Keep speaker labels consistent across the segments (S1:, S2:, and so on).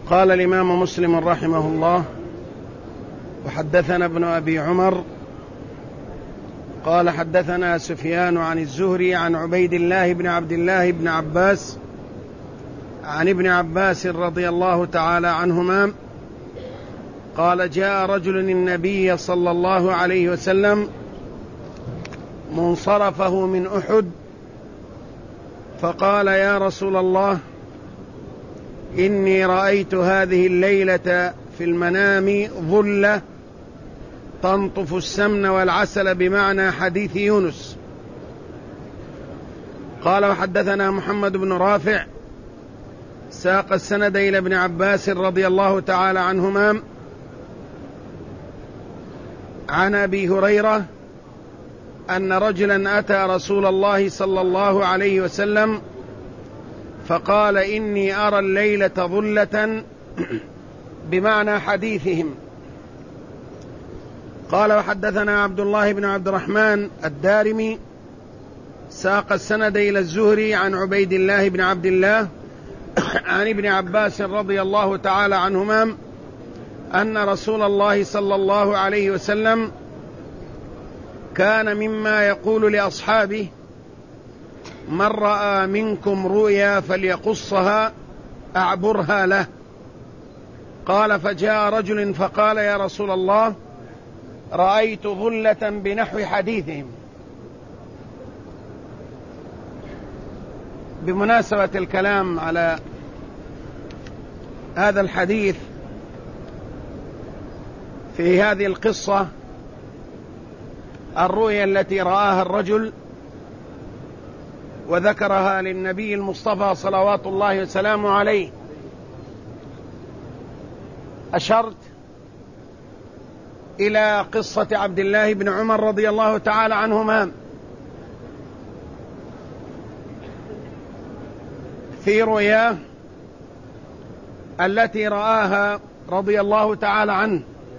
S1: قال الإمام مسلم رحمه الله: وحدثنا ابن أبي عمر قال حدثنا سفيان عن الزهري عن عبيد الله بن عبد الله بن عباس عن ابن عباس رضي الله تعالى عنهما قال: جاء رجل النبي صلى الله عليه وسلم منصرفه من أحد فقال: يا رسول الله، إني رأيت هذه الليلة في المنام ظلة تنطف السمن والعسل، بمعنى حديث يونس. قال: وحدثنا محمد بن رافع ساق السند إلى ابن عباس رضي الله تعالى عنهما عن أبي هريرة أن رجلا أتى رسول الله صلى الله عليه وسلم فقال: إني أرى الليلة ظلة، بمعنى حديثهم. قال: وحدثنا عبد الله بن عبد الرحمن الدارمي ساق السند إلى الزهري عن عبيد الله بن عبد الله عن ابن عباس رضي الله تعالى عنهما أن رسول الله صلى الله عليه وسلم كان مما يقول لأصحابه: من رأى منكم رؤيا فليقصها أعبرها له. قال: فجاء رجل فقال: يا رسول الله، رأيت ظلة بنحو حديثهم. بمناسبة الكلام على هذا الحديث في هذه القصة، الرؤيا التي رآها الرجل وذكرها للنبي المصطفى صلوات الله وسلامه عليه، أشرت إلى قصة عبد الله بن عمر رضي الله تعالى عنهما في رؤياه التي رآها رضي الله تعالى عنه.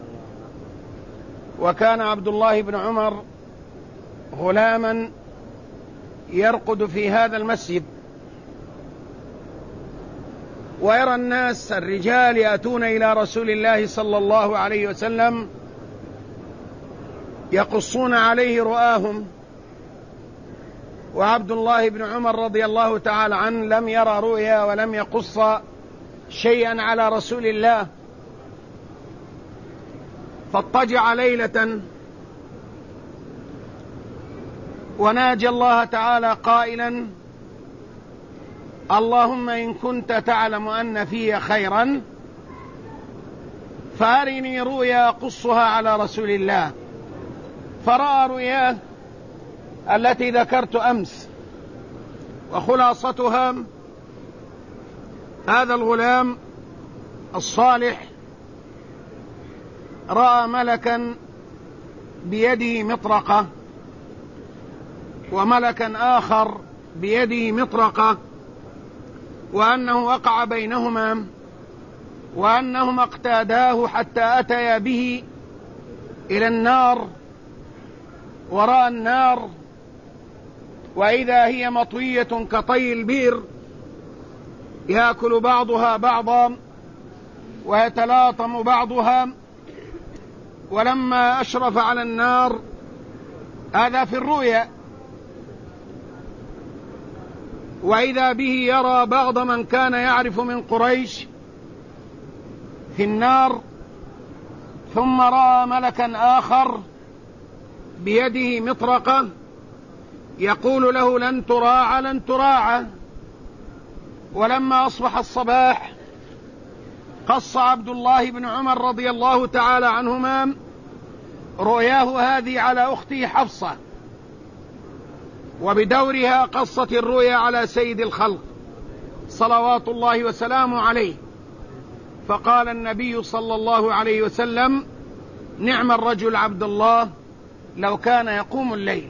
S1: وكان عبد الله بن عمر غلاما يرقد في هذا المسجد، ويرى الناس الرجال يأتون إلى رسول الله صلى الله عليه وسلم يقصون عليه رؤاهم، وعبد الله بن عمر رضي الله تعالى عنه لم يرى رؤيا ولم يقص شيئا على رسول الله. فاضطجع ليلة وناجى الله تعالى قائلا: اللهم إن كنت تعلم أن في خيرا فأرني رؤيا قصها على رسول الله. فرأى رؤياه التي ذكرت أمس، وخلاصتها: هذا الغلام الصالح رأى ملكا بيده مطرقة وملكا آخر بيده مطرقة، وأنه وقع بينهما، وأنهما اقتاداه حتى أتيا به إلى النار، ورأى النار وإذا هي مطوية كطي البير يأكل بعضها بعضا ويتلاطم بعضها. ولما أشرف على النار، هذا في الرؤيا، وإذا به يرى بعض من كان يعرف من قريش في النار. ثم رأى ملكا آخر بيده مطرقة يقول له: لن تراعى لن تراعى. ولما أصبح الصباح قص عبد الله بن عمر رضي الله تعالى عنهما رؤياه هذه على أخته حفصة، وبدورها قصت الرؤيا على سيد الخلق صلوات الله وسلامه عليه. فقال النبي صلى الله عليه وسلم: نعم الرجل عبد الله لو كان يقوم الليل.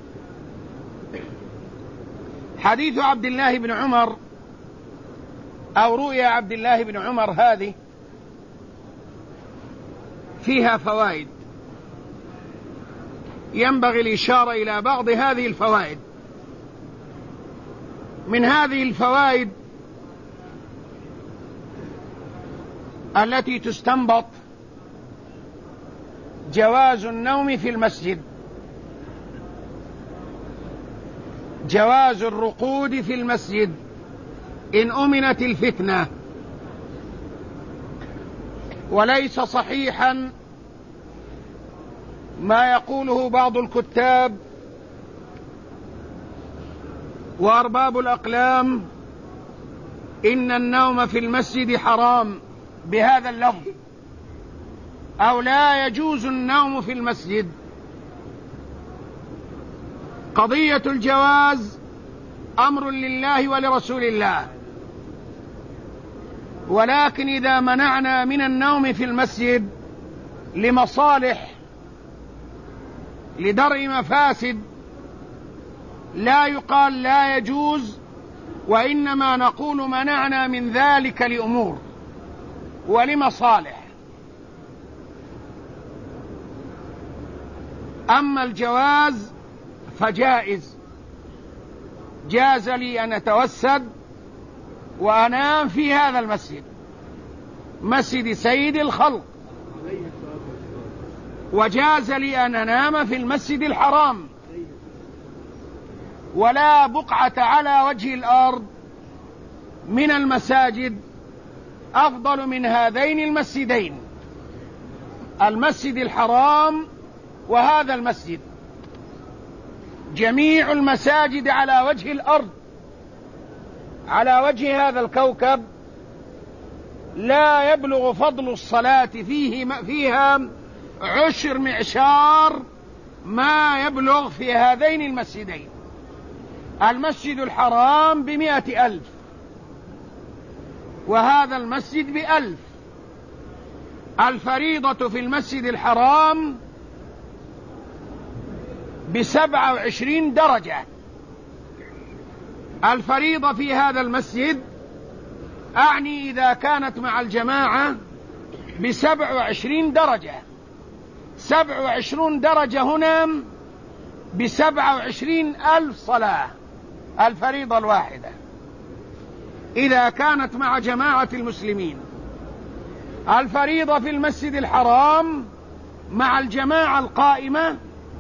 S1: حديث عبد الله بن عمر أو رؤيا عبد الله بن عمر هذه فيها فوائد، ينبغي الإشارة إلى بعض هذه الفوائد. من هذه الفوائد التي تستنبط جواز النوم في المسجد، جواز الرقود في المسجد إن أمنت الفتنة. وليس صحيحا ما يقوله بعض الكتاب وأرباب الأقلام إن النوم في المسجد حرام بهذا اللفظ، أو لا يجوز النوم في المسجد. قضية الجواز أمر لله ولرسول الله، ولكن إذا منعنا من النوم في المسجد لمصالح، لدرء مفاسد، لا يقال لا يجوز، وإنما نقول منعنا من ذلك لأمور ولمصالح. أما الجواز فجائز، جاز لي أن أتوسد وأنام في هذا المسجد، مسجد سيد الخلق، وجاز لي أن أنام في المسجد الحرام. ولا بقعة على وجه الأرض من المساجد أفضل من هذين المسجدين، المسجد الحرام وهذا المسجد. جميع المساجد على وجه الأرض، على وجه هذا الكوكب، لا يبلغ فضل الصلاة فيها 10 معشار ما يبلغ في هذين المسجدين. المسجد الحرام ب100,000 وهذا المسجد ب1000. الفريضة في المسجد الحرام ب27 درجة. الفريضة في هذا المسجد أعني إذا كانت مع الجماعة ب27 درجة. 27 درجة هنا ب27,000 صلاة الفريضة الواحدة إذا كانت مع جماعة المسلمين. الفريضة في المسجد الحرام مع الجماعة القائمة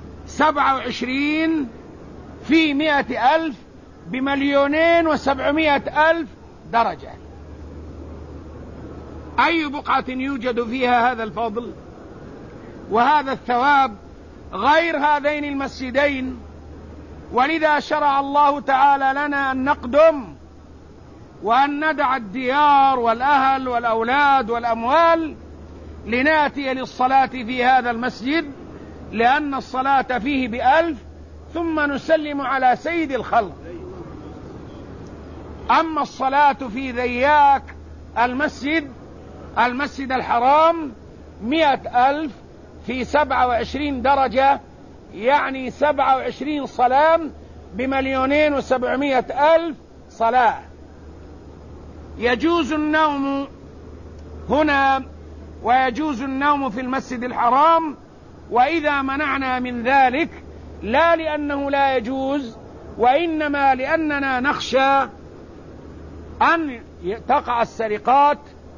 S1: 27 في 100,000 ب2,700,000 درجة. أي بقعة يوجد فيها هذا الفضل وهذا الثواب غير هذين المسجدين؟ ولذا شرع الله تعالى لنا أن نقدم وأن ندع الديار والأهل والأولاد والأموال لنأتي للصلاة في هذا المسجد، لأن الصلاة فيه ب1000 ثم نسلم على سيد الخلق. أما الصلاة في ذياك المسجد الحرام 100,000 في 27 درجة، يعني 27 صلاة ب2,700,000 صلاة. يجوز النوم هنا ويجوز النوم في المسجد الحرام، وإذا منعنا من ذلك لا لأنه لا يجوز، وإنما لأننا نخشى أن تقع السرقات،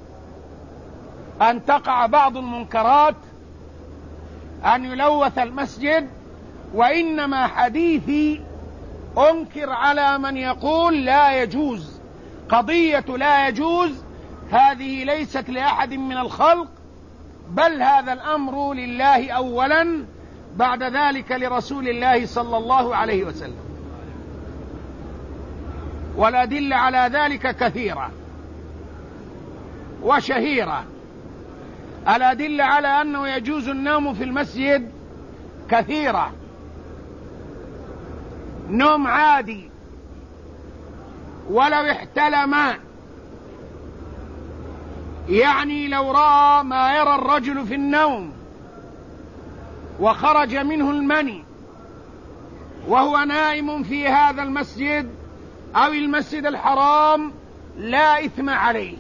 S1: أن تقع بعض المنكرات، أن يلوث المسجد. وإنما حديثي أنكر على من يقول لا يجوز. قضية لا يجوز هذه ليست لأحد من الخلق، بل هذا الأمر لله أولا، بعد ذلك لرسول الله صلى الله عليه وسلم. والأدلة على ذلك كثيرة وشهيرة. الأدلة على أنه يجوز النوم في المسجد كثيرة. نوم عادي ولو احتلم، يعني لو رأى ما يرى الرجل في النوم وخرج منه المني وهو نائم في هذا المسجد أو المسجد الحرام لا إثم عليه،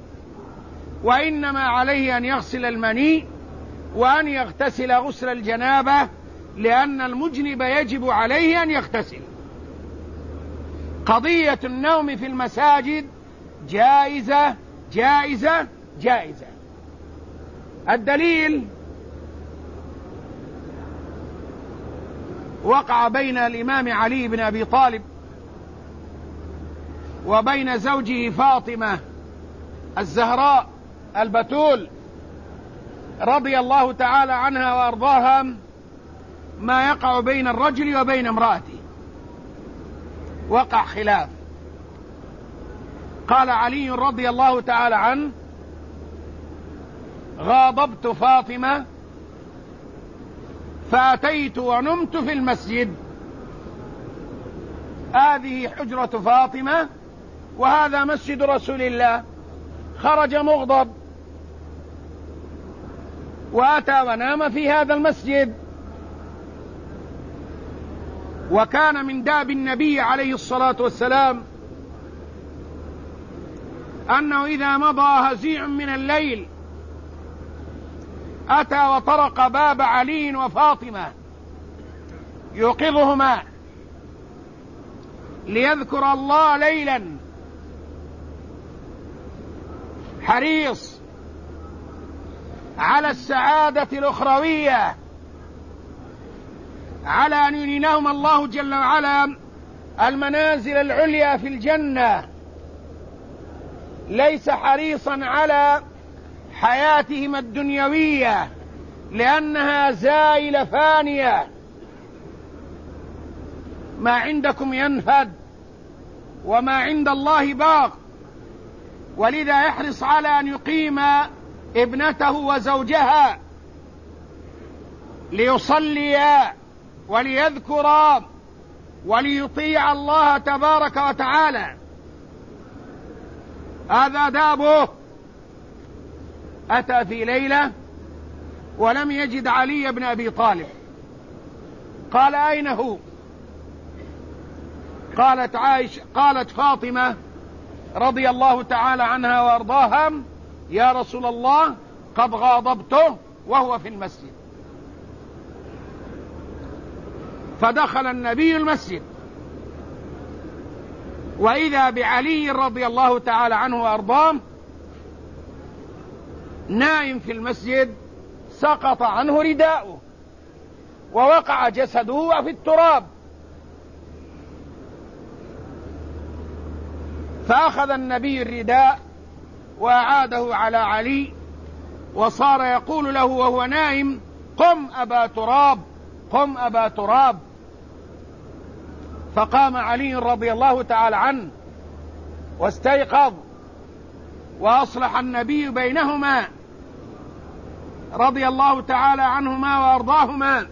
S1: وإنما عليه أن يغسل المني وأن يغتسل غسل الجنابة، لأن المجنب يجب عليه أن يغتسل. قضية النوم في المساجد جائزة جائزة جائزة. الدليل وقع بين الإمام علي بن أبي طالب وبين زوجه فاطمة الزهراء البتول رضي الله تعالى عنها وأرضاها ما يقع بين الرجل وبين امرأته، وقع خلاف. قال علي رضي الله تعالى عنه: غاضبت فاطمة فأتيت ونمت في المسجد. هذه حجرة فاطمة وهذا مسجد رسول الله، خرج مغضب وأتى ونام في هذا المسجد. وكان من داب النبي عليه الصلاة والسلام أنه إذا مضى هزيع من الليل أتى وطرق باب علي وفاطمة يوقظهما ليذكر الله ليلا، حريص على السعادة الأخروية، على أن يرينهم الله جل وعلا المنازل العليا في الجنة، ليس حريصا على حياتهم الدنيوية لأنها زائلة فانية، ما عندكم ينفد وما عند الله باق. ولذا يحرص على أن يقيم ابنته وزوجها ليصليا وليذكرا وليطيع الله تبارك وتعالى. هذا دابه. أتى في ليلة ولم يجد علي بن أبي طالب، قال: أين هو؟ قالت فاطمة رضي الله تعالى عنها وأرضاها: يا رسول الله قد غاضبته وهو في المسجد. فدخل النبي المسجد وإذا بعلي رضي الله تعالى عنه وأرضاه نائم في المسجد، سقط عنه رداؤه ووقع جسده في التراب. فأخذ النبي الرداء وأعاده على علي وصار يقول له وهو نائم: قم أبا تراب، قم أبا تراب. فقام علي رضي الله تعالى عنه واستيقظ وأصلح النبي بينهما رضي الله تعالى عنهما وأرضاهما.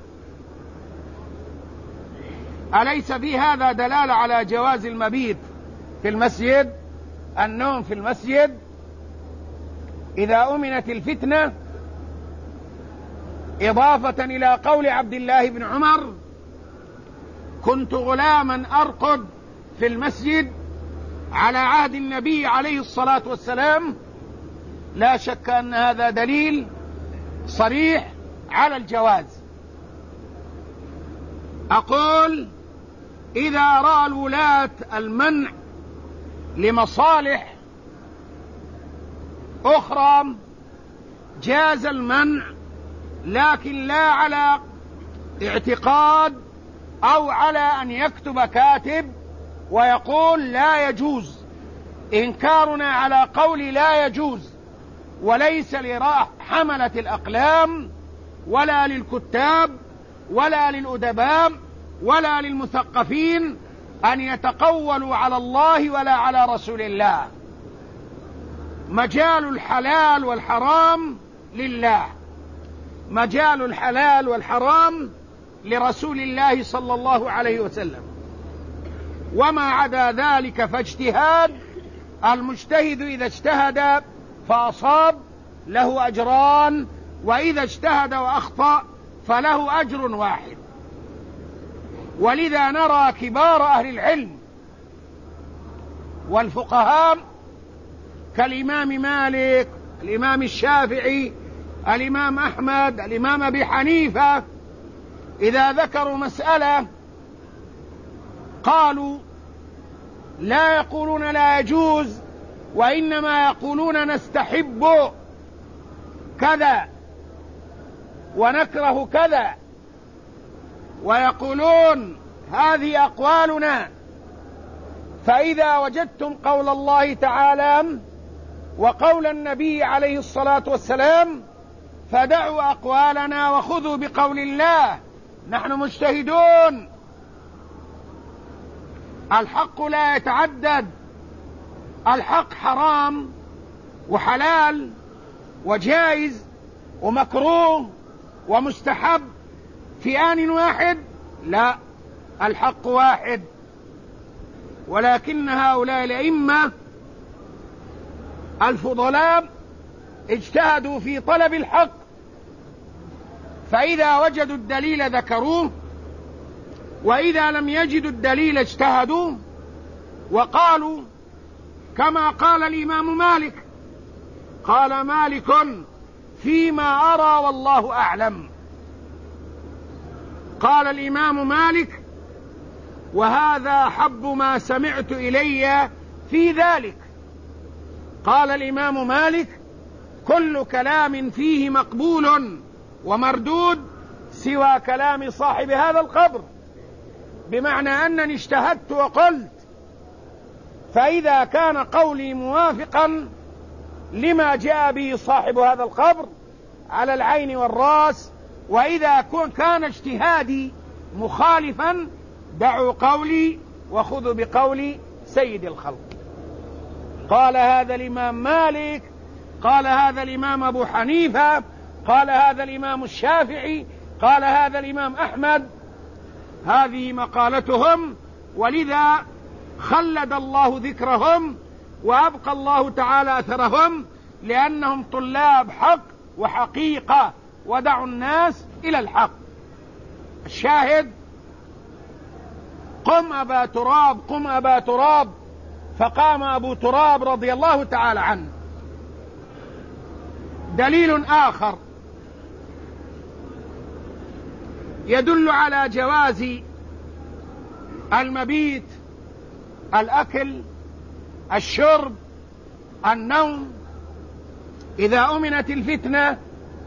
S1: أليس في هذا دلالة على جواز المبيت في المسجد، النوم في المسجد إذا أمنت الفتنة؟ إضافة إلى قول عبد الله بن عمر: كنت غلاما أرقد في المسجد على عهد النبي عليه الصلاة والسلام. لا شك أن هذا دليل صريح على الجواز. أقول: إذا رأى الولاة المنع لمصالح أخرى جاز المنع، لكن لا على اعتقاد أو على أن يكتب كاتب ويقول لا يجوز. إنكارنا على قول لا يجوز، وليس لحملة الأقلام ولا للكتاب ولا للأدباء ولا للمثقفين أن يتقولوا على الله ولا على رسول الله. مجال الحلال والحرام لله، مجال الحلال والحرام لرسول الله صلى الله عليه وسلم، وما عدا ذلك فاجتهاد. المجتهد إذا اجتهد فأصاب له أجران، وإذا اجتهد وأخطأ فله أجر واحد. ولذا نرى كبار أهل العلم والفقهاء كالإمام مالك، الإمام الشافعي، الإمام أحمد، الإمام أبي حنيفة، إذا ذكروا مسألة قالوا لا يقولون لا يجوز، وإنما يقولون نستحب كذا ونكره كذا، ويقولون هذه أقوالنا. فإذا وجدتم قول الله تعالى وقول النبي عليه الصلاة والسلام فدعوا أقوالنا وخذوا بقول الله. نحن مجتهدون، الحق لا يتعدد، الحق حرام وحلال وجائز ومكروه ومستحب في آن واحد، لا، الحق واحد. ولكن هؤلاء الأئمة الفضلاء اجتهدوا في طلب الحق، فإذا وجدوا الدليل ذكروه، وإذا لم يجدوا الدليل اجتهدوا وقالوا كما قال الإمام مالك. قال مالك فيما أرى والله أعلم. قال الإمام مالك وهذا أحب ما سمعت إلي في ذلك. قال الإمام مالك كل كلام فيه مقبول ومردود سوى كلام صاحب هذا القبر، بمعنى أنني اجتهدت وقلت، فإذا كان قولي موافقا لما جاء به صاحب هذا القبر على العين والرأس، وإذا كان اجتهادي مخالفا دعوا قولي وخذوا بقول سيد الخلق. قال هذا الإمام مالك، قال هذا الإمام أبو حنيفة، قال هذا الإمام الشافعي، قال هذا الإمام أحمد. هذه مقالتهم، ولذا خلد الله ذكرهم وأبقى الله تعالى أثرهم، لأنهم طلاب حق وحقيقة ودعوا الناس إلى الحق. الشاهد قم أبا تراب، قم أبا تراب، فقام أبو تراب رضي الله تعالى عنه. دليل آخر يدل على جواز المبيت، الأكل، الشرب، النوم إذا أمنت الفتنة.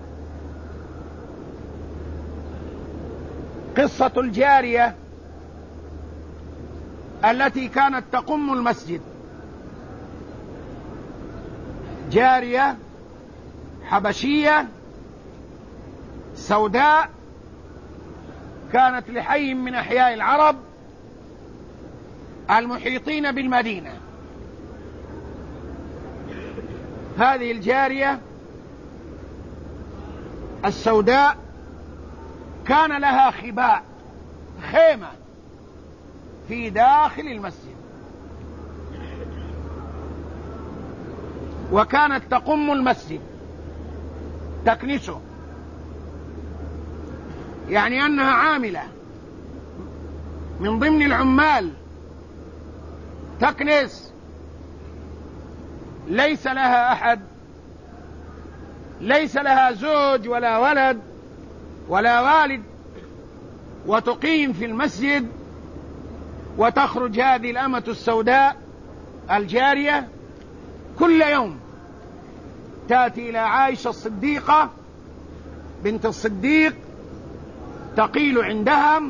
S1: قصة الجارية التي كانت تقم المسجد، جارية حبشية سوداء كانت لحي من أحياء العرب المحيطين بالمدينة. هذه الجارية السوداء كان لها خباء، خيمة في داخل المسجد، وكانت تقم المسجد تكنسه، يعني أنها عاملة من ضمن العمال تكنس، ليس لها أحد، ليس لها زوج ولا ولد ولا والد، وتقيم في المسجد. وتخرج هذه الأمة السوداء الجارية كل يوم تأتي إلى عائشة الصديقة بنت الصديق، تقيل عندها،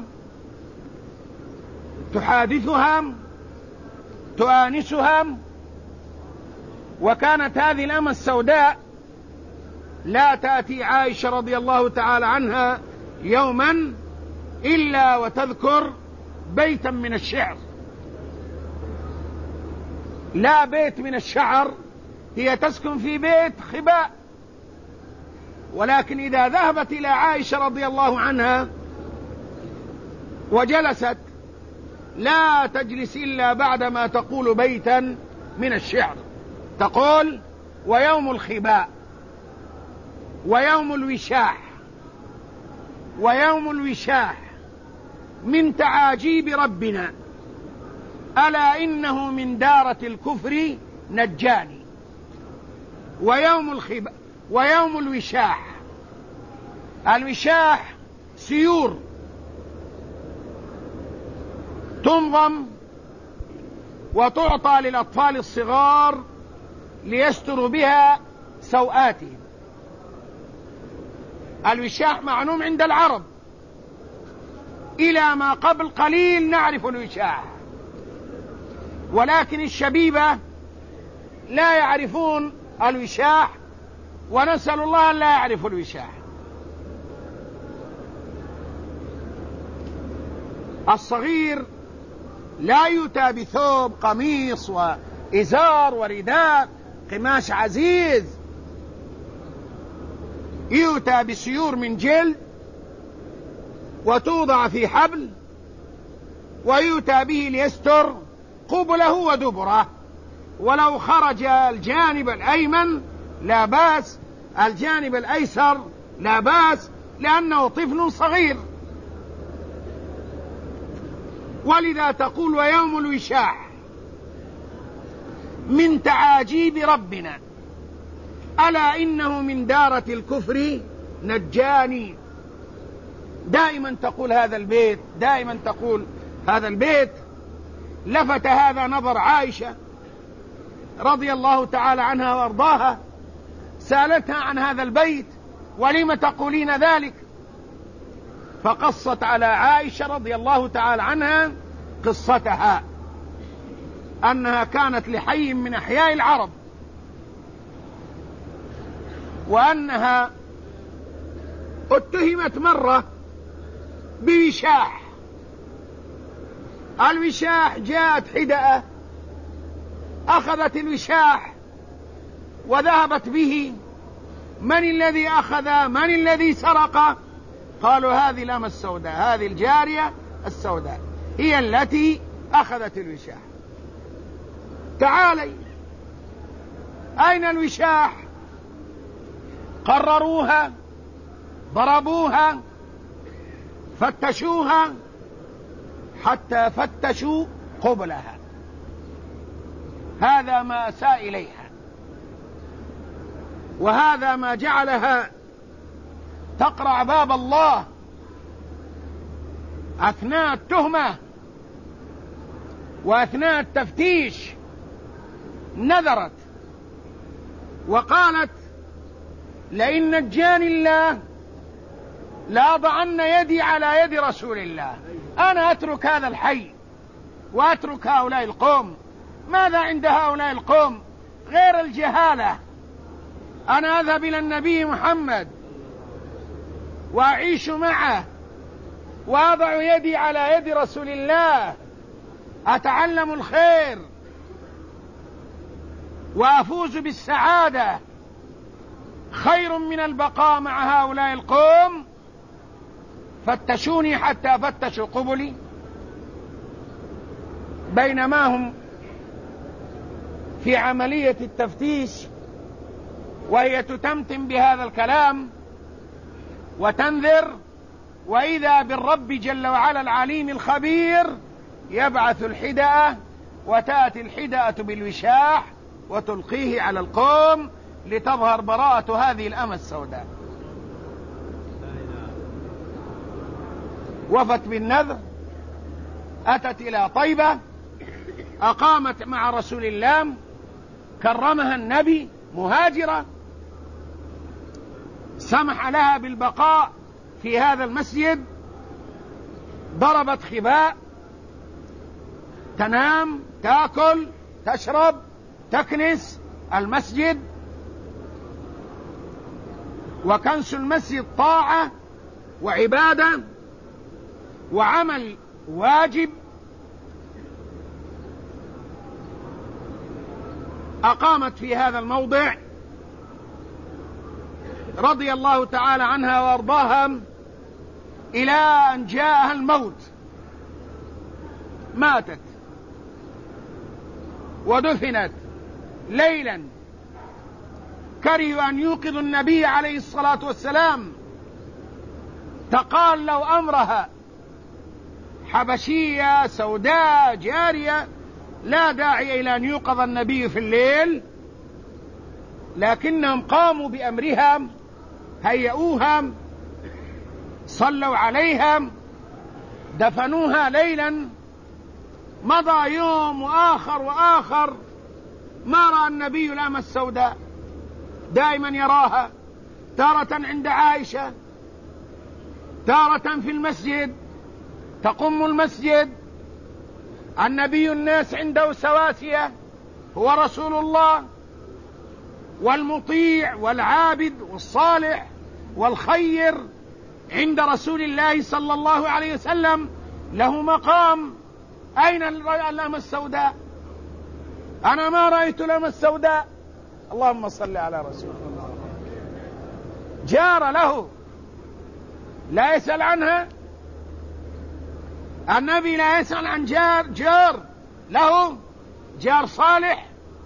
S1: تحادثها، تؤانسها. وكانت هذه الأمة السوداء لا تأتي عائشة رضي الله تعالى عنها يوما إلا وتذكر بيتا من الشعر، لا بيت من الشعر، هي تسكن في بيت خباء، ولكن إذا ذهبت إلى عائشة رضي الله عنها وجلست لا تجلس إلا بعدما تقول بيتا من الشعر، تقول ويوم الخباء ويوم الوشاح، ويوم الوشاح من تعاجيب ربنا، ألا إنه من دارة الكفر نجاني. ويوم الخباء ويوم الوشاح، الوشاح سيور تنظم وتعطى للأطفال الصغار ليستروا بها سوآتهم. الوشاح معلوم عند العرب، إلى ما قبل قليل نعرف الوشاح، ولكن الشبيبة لا يعرفون الوشاح، ونسأل الله أن لا يعرفوا الوشاح. الصغير لا يؤتى بثوب قميص وإزار ورداء قماش عزيز، يؤتى بسيور من جلد وتوضع في حبل ويؤتى به ليستر قبله ودبره، ولو خرج الجانب الأيمن لا بأس، الجانب الأيسر لا بأس، لأنه طفل صغير. ولذا تقول ويوم الوشاح من تعاجيب ربنا ألا إنه من دارة الكفر نجاني. دائما تقول هذا البيت، دائما تقول هذا البيت. لفت هذا نظر عائشة رضي الله تعالى عنها وارضاها، سألتها عن هذا البيت ولم تقولين ذلك؟ فقصت على عائشة رضي الله تعالى عنها قصتها، أنها كانت لحي من أحياء العرب، وأنها اتهمت مرة بوشاح. الوشاح جاءت حدأة أخذت الوشاح وذهبت به. من الذي أخذ؟ من الذي سرق؟ قالوا هذه الأمة السوداء، هذه الجارية السوداء هي التي أخذت الوشاح. تعالي، أين الوشاح؟ قرروها، ضربوها، فتشوها حتى فتشوا قبلها. هذا ما أساء إليها، وهذا ما جعلها تقرع باب الله أثناء التهمة وأثناء التفتيش. نذرت وقالت لئن نجاني الله لأضعن يدي على يد رسول الله. أنا أترك هذا الحي وأترك هؤلاء القوم. ماذا عند هؤلاء القوم غير الجهالة؟ أنا أذهب إلى النبي محمد وأعيش معه وأضع يدي على يد رسول الله، أتعلم الخير وأفوز بالسعادة، خير من البقاء مع هؤلاء القوم. فتشوني حتى فتشوا قبلي. بينما هم في عملية التفتيش وهي تتمتم بهذا الكلام وتنذر، وإذا بالرب جل وعلا العليم الخبير يبعث الحدأة، وتأتي الحدأة بالوشاح وتلقيه على القوم لتظهر براءة هذه الأمة السوداء. وفت بالنذر، أتت إلى طيبة، أقامت مع رسول الله، كرمها النبي، مهاجرة، سمح لها بالبقاء في هذا المسجد. ضربت خباء، تنام، تأكل، تشرب، تكنس المسجد. وكنس المسجد طاعة وعبادة وعمل واجب. أقامت في هذا الموضع رضي الله تعالى عنها وارضاها إلى أن جاءها الموت. ماتت ودفنت ليلا. كرهوا أن يوقظوا النبي عليه الصلاة والسلام، تقالوا أمرها، حبشية سوداء جارية، لا داعي إلى أن يوقظ النبي في الليل، لكنهم قاموا بأمرها، هيئوها، صلوا عليها، دفنوها ليلا. مضى يوم وآخر وآخر، ما رأى النبي الأمة السوداء. دائما يراها، تارة عند عائشة، تارة في المسجد تقم المسجد، النبي الناس عنده سواسية، هو رسول الله، والمطيع والعابد والصالح والخير عند رسول الله صلى الله عليه وسلم له مقام. أين الأمة السوداء؟ أنا ما رأيت الأمة السوداء. اللهم صل على رسول الله. جار له لا يسأل عنها، النبي لا يسأل عن جار له، جار صالح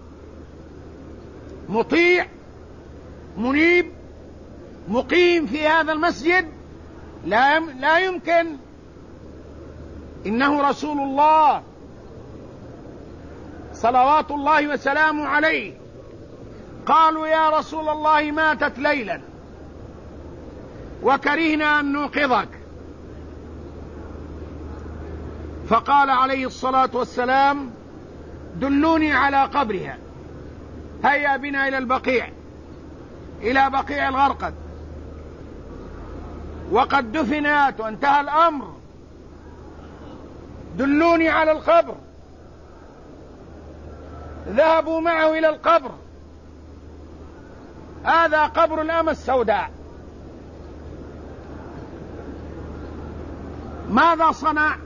S1: مطيع منيب مقيم في هذا المسجد، لا يمكن، إنه رسول الله صلوات الله وسلامه عليه. قالوا يا رسول الله ماتت ليلا وكرهنا أن نوقظك، فقال عليه الصلاة والسلام دلوني على قبرها، هيا بنا إلى البقيع، إلى بقيع الغرقد، وقد دفنت وانتهى الأمر، دلوني على القبر. ذهبوا معه إلى القبر، هذا قبر الأمة السوداء. ماذا صنع؟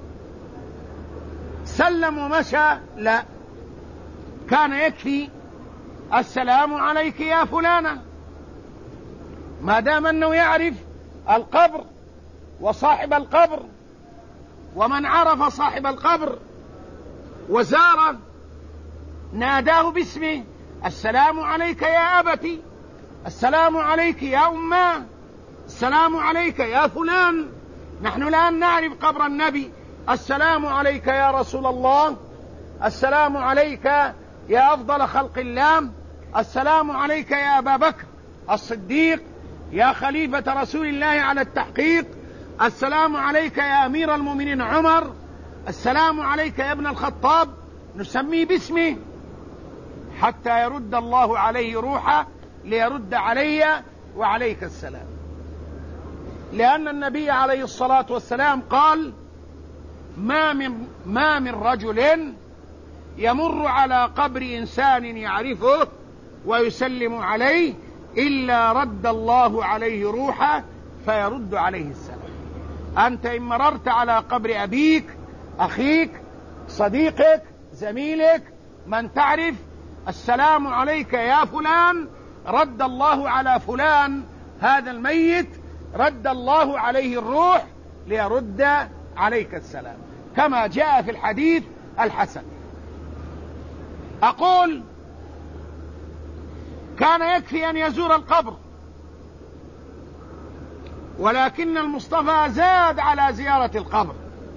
S1: سلم ومشى؟ لا، كان يكفي السلام عليك يا فلانة، ما دام أنه يعرف القبر وصاحب القبر، ومن عرف صاحب القبر وزاره ناداه باسمه، السلام عليك يا أبتي، السلام عليك يا أماه، السلام عليك يا فلان. نحن الآن نعرف قبر النبي، السلام عليك يا رسول الله، السلام عليك يا أفضل خلق الله، السلام عليك يا أبا بكر الصديق يا خليفة رسول الله على التحقيق، السلام عليك يا أمير المؤمنين عمر، السلام عليك يا ابن الخطاب، نسميه باسمه حتى يرد الله عليه روحه ليرد علي وعليك السلام. لأن النبي عليه الصلاة والسلام قال ما من رجل يمر على قبر إنسان يعرفه ويسلم عليه إلا رد الله عليه روحه فيرد عليه السلام. أنت إن مررت على قبر أبيك، أخيك، صديقك، زميلك، من تعرف، السلام عليك يا فلان، رد الله على فلان هذا الميت، رد الله عليه الروح ليرد عليك السلام، كما جاء في الحديث الحسن. أقول كان يكفي أن يزور القبر، ولكن المصطفى زاد على زيارة القبر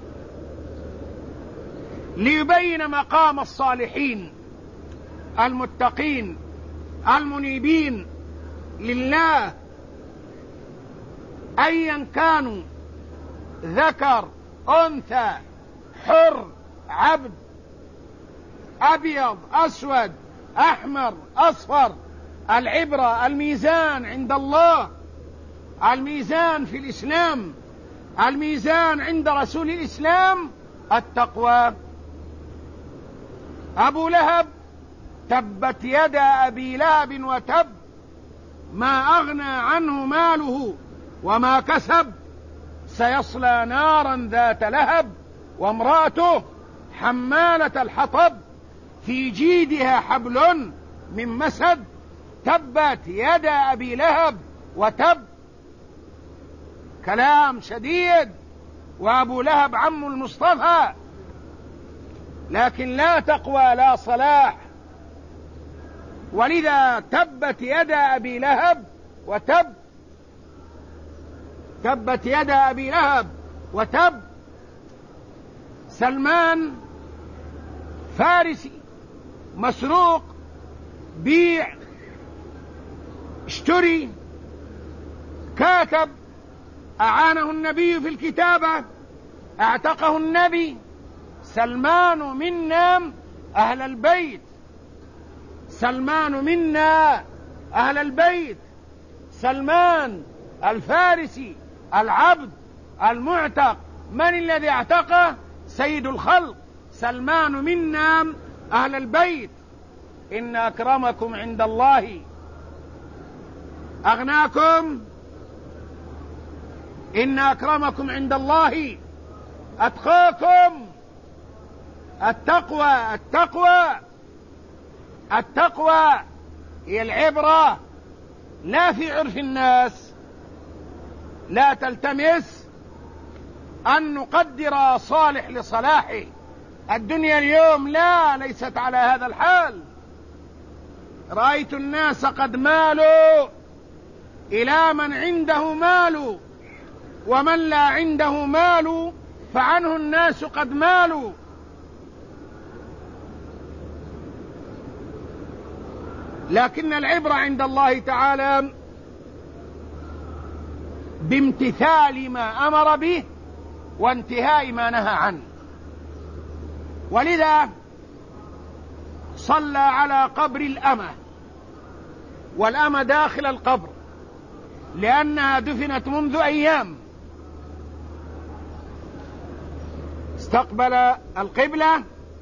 S1: ليبين مقام الصالحين المتقين المنيبين لله، أيا كانوا، ذكر أنثى، حر عبد، أبيض أسود أحمر أصفر. العبرة الميزان عند الله، الميزان في الإسلام، الميزان عند رسول الإسلام التقوى. أبو لهب تبت يد أبي لهب وتب، ما أغنى عنه ماله وما كسب، سيصلى نارا ذات لهب، وامرأته حمالة الحطب، في جيدها حبل من مسد، تبت يد أبي لهب وتب. كلام شديد، وأبو لهب عم المصطفى، لكن لا تقوى لا صلاح، ولذا تبت يد أبي لهب وتب، تبت يد أبي لهب وتب. سلمان فارسي مسروق، بيع اشتري، كاتب، أعانه النبي في الكتابة، اعتقه النبي. سلمان منا أهل البيت، سلمان منا أهل البيت، سلمان الفارسي العبد المعتق. من الذي اعتقه؟ سيد الخلق سلمان منا أهل البيت. إن أكرمكم عند الله أغناكم، إن أكرمكم عند الله أتقاكم. التقوى هي العبرة لا في عرف الناس. لا تلتمس أن نقدر صالح لصلاحه. الدنيا اليوم ليست على هذا الحال. رأيت الناس قد مالوا إلى من عنده مال، ومن لا عنده مال فعنه الناس قد مالوا. لكن العبرة عند الله تعالى بامتثال ما أمر به وانتهاء ما نهى عنه. ولذا صلى على قبر الأمة، والأمة داخل القبر لأنها دفنت منذ أيام. استقبل القبلة،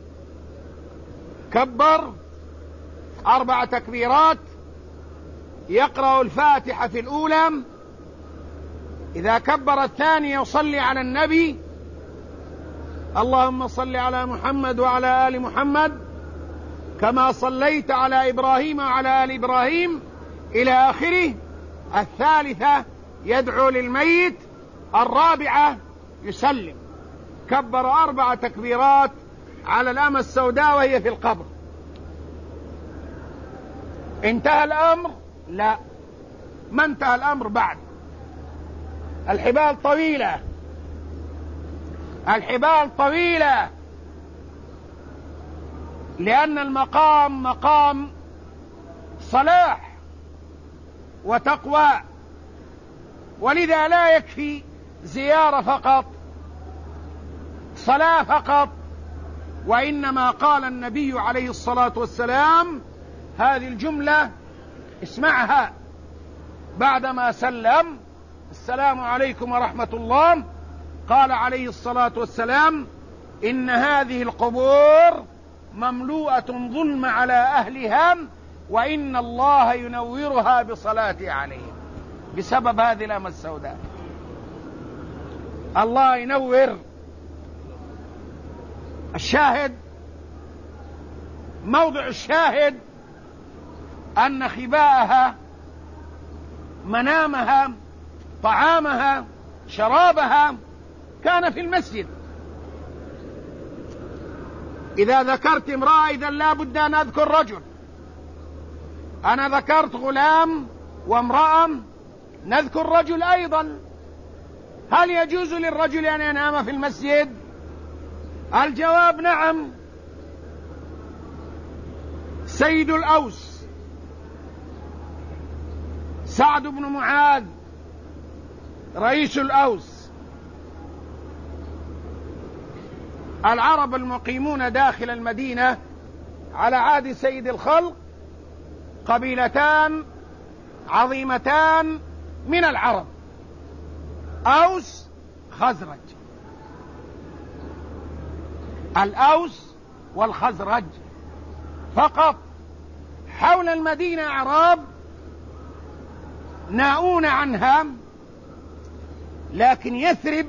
S1: كبر 4 تكبيرات، يقرأ الفاتحة في الأولى، إذا كبر الثانية يصلي على النبي، اللهم صل على محمد وعلى آل محمد كما صليت على إبراهيم وعلى آل إبراهيم إلى آخره. الثالثة يدعو للميت، الرابعة يسلم. كبر 4 تكبيرات على الأمة السوداء وهي في القبر. انتهى الأمر؟ لا، ما انتهى الأمر بعد. الحبال طويلة، الحبال طويلة، لأن المقام مقام صلاح وتقوى. ولذا لا يكفي زيارة فقط، صلاة فقط، وإنما قال النبي عليه الصلاة والسلام هذه الجملة، اسمعها بعدما سلم: السلام عليكم ورحمة الله. قال عليه الصلاة والسلام: إن هذه القبور مملوءة ظلم على أهلها، وإن الله ينورها بصلاته عليهم. بسبب هذه الأمة السوداء الله ينور. الشاهد، موضع الشاهد أن خباءها، منامها، طعامها، شرابها كان في المسجد. إذا ذكرت امرأة إذا لا بد أن أذكر رجل. أنا ذكرت غلام وامرأة، نذكر رجل أيضا. هل يجوز للرجل أن ينام في المسجد؟ الجواب نعم. سيد الأوس سعد بن معاذ رئيس الأوس، العرب المقيمون داخل المدينة على عهد سيد الخلق قبيلتان عظيمتان من العرب، أوس خزرج. الأوس والخزرج فقط. حول المدينة أعراب ناؤون عنها، لكن يثرب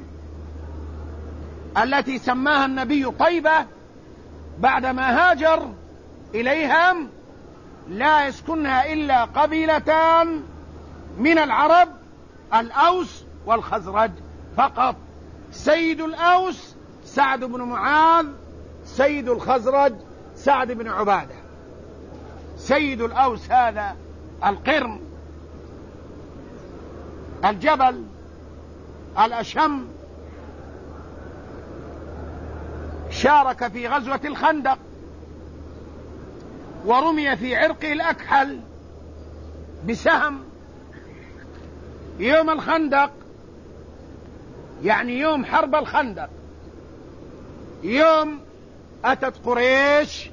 S1: التي سماها النبي طيبة بعدما هاجر إليها لا يسكنها إلا قبيلتان من العرب، الأوس والخزرج فقط. سيد الأوس سعد بن معاذ، سيد الخزرج سعد بن عبادة. سيد الأوس هذا القرن، الجبل الأشم، شارك في غزوة الخندق ورمي في عرقه الأكحل بسهم يوم الخندق، يعني يوم حرب الخندق، يوم أتت قريش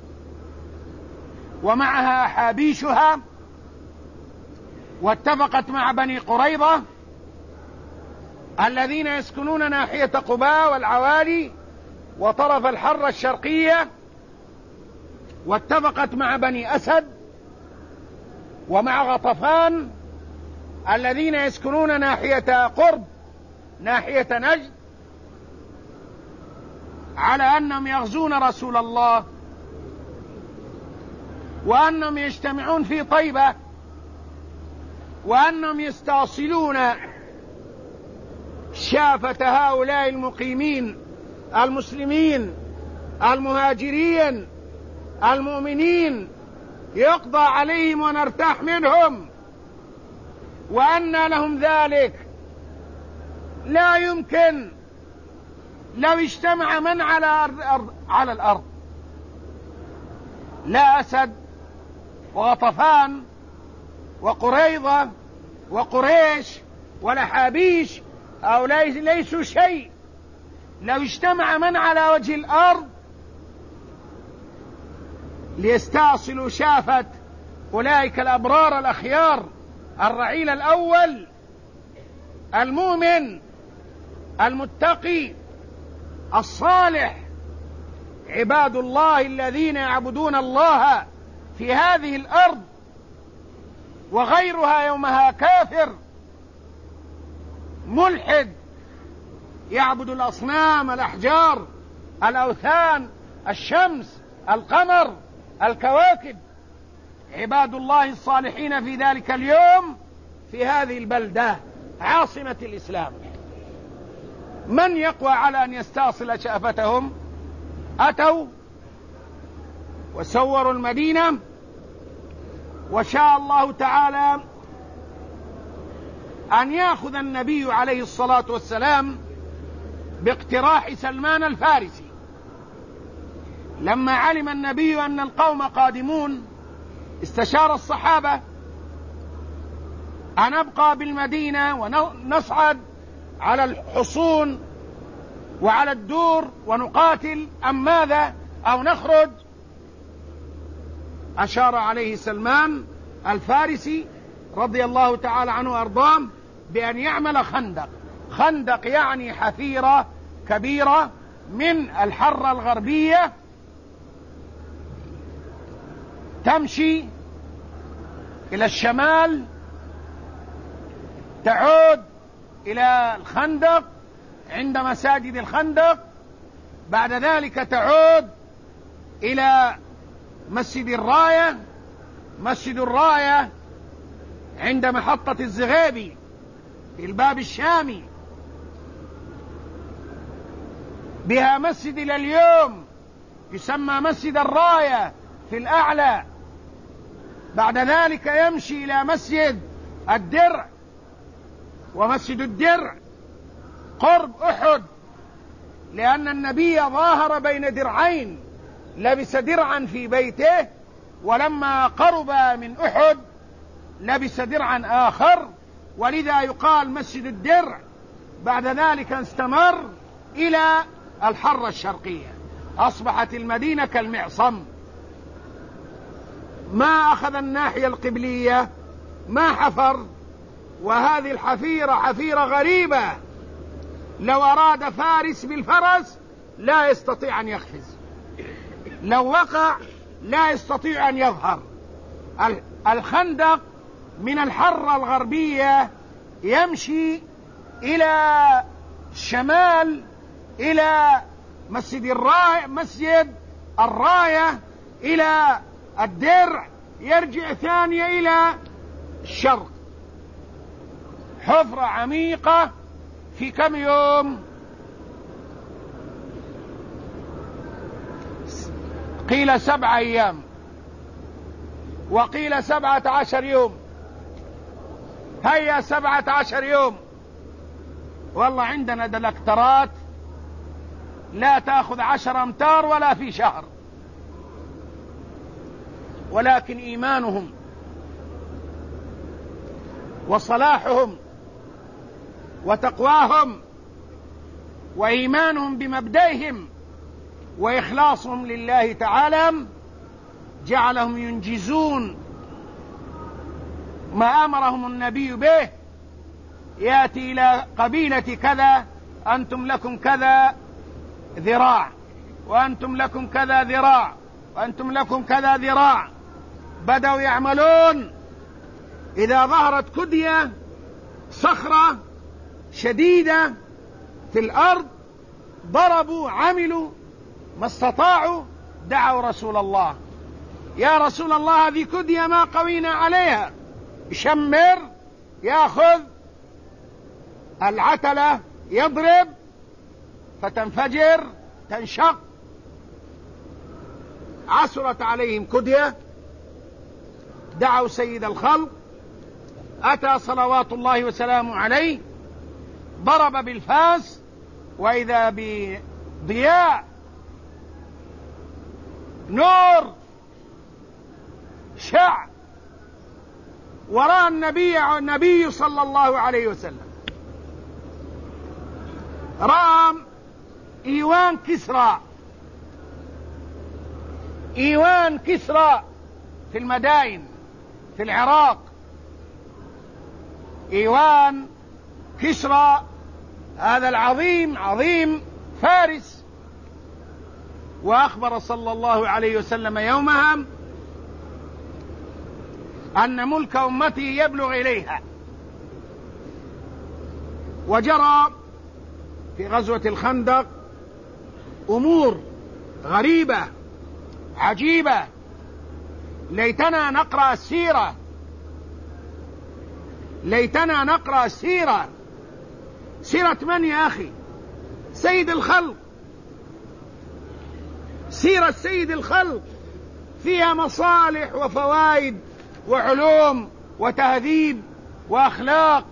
S1: ومعها حابيشها واتفقت مع بني قريظة الذين يسكنون ناحية قباء والعوالي وطرف الحرة الشرقية، واتفقت مع بني أسد ومع غطفان الذين يسكنون ناحية قرب ناحية نجد على أنهم يغزون رسول الله، وأنهم يجتمعون في طيبة، وأنهم يستأصلون شافة هؤلاء المقيمين المسلمين المهاجرين المؤمنين، يقضى عليهم ونرتاح منهم، وأن لهم ذلك. لا يمكن لو اجتمع من على الأرض، لا أسد وغطفان وقريظة وقريش ولا حابيش، هؤلاء ليسوا شيء. لو اجتمع من على وجه الأرض ليستأصلوا شافة أولئك الأبرار الأخيار، الرعيل الأول المؤمن المتقي الصالح، عباد الله الذين يعبدون الله في هذه الأرض وغيرها يومها كافر ملحد يعبد الأصنام، الأحجار، الأوثان، الشمس، القمر، الكواكب. عباد الله الصالحين في ذلك اليوم في هذه البلدة عاصمة الإسلام، من يقوى على أن يستأصل شافتهم؟ أتوا وسوروا المدينة، وشاء الله تعالى أن يأخذ النبي عليه الصلاة والسلام باقتراح سلمان الفارسي. لما علم النبي أن القوم قادمون استشار الصحابة أن نبقى بالمدينة ونصعد على الحصون وعلى الدور ونقاتل أم ماذا، أو نخرج. أشار عليه سلمان الفارسي رضي الله تعالى عنه وأرضاه بأن يعمل خندق. خندق يعني حفيرة كبيرة من الحرة الغربية تمشي إلى الشمال، تعود إلى الخندق عند مساجد الخندق، بعد ذلك تعود إلى مسجد الراية. مسجد الراية عند محطة الزغيبي في الباب الشامي، بها مسجد إلى اليوم يسمى مسجد الراية في الأعلى. بعد ذلك يمشي إلى مسجد الدرع، ومسجد الدرع قرب أحد، لأن النبي ظاهر بين درعين، لبس درعا في بيته، ولما قرب من أحد لبس درعا آخر، ولذا يقال مسجد الدرع. بعد ذلك استمر إلى الحرة الشرقية، أصبحت المدينة كالمعصم، ما أخذ الناحية القبلية، ما حفر. وهذه الحفيرة حفيرة غريبة، لو أراد فارس بالفرس لا يستطيع أن يقفز، لو وقع لا يستطيع أن يظهر. الخندق من الحرة الغربية يمشي إلى الشمال إلى مسجد الراية إلى الدرع، يرجع ثانية إلى الشرق. حفرة عميقة في كم يوم؟ قيل 7 أيام، وقيل 17 يوم. هيا 17 يوم. والله عندنا دلكترات لا تأخذ 10 أمتار ولا في شهر، ولكن إيمانهم وصلاحهم وتقواهم وإيمانهم بمبدئهم وإخلاصهم لله تعالى جعلهم ينجزون ما أمرهم النبي به، يأتي إلى قبيلة كذا: أنتم لكم كذا ذراع، وأنتم لكم كذا ذراع، وأنتم لكم كذا ذراع. بدأوا يعملون. إذا ظهرت كدية صخرة شديدة في الأرض ضربوا، عملوا ما استطاعوا، دعوا رسول الله: يا رسول الله، هذه كدية ما قوينا عليها. يشمر، يأخذ العتلة، يضرب فتنفجر، تنشق. عثرت عليهم كدية، دعوا سيد الخلق، أتى صلوات الله وسلامه عليه، ضرب بالفاس، وإذا بضياء نور شع وراء النبي صلى الله عليه وسلم. رأى إيوان كسرى في المدائن في العراق. إيوان كسرى هذا العظيم، عظيم فارس. وأخبر صلى الله عليه وسلم يومها أن ملك أمته يبلغ إليها. وجرى في غزوة الخندق أمور غريبة عجيبة. ليتنا نقرأ السيرة، ليتنا نقرأ السيرة. سيرة من يا أخي؟ سيد الخلق. سيرة سيد الخلق فيها مصالح وفوائد وعلوم وتهذيب وأخلاق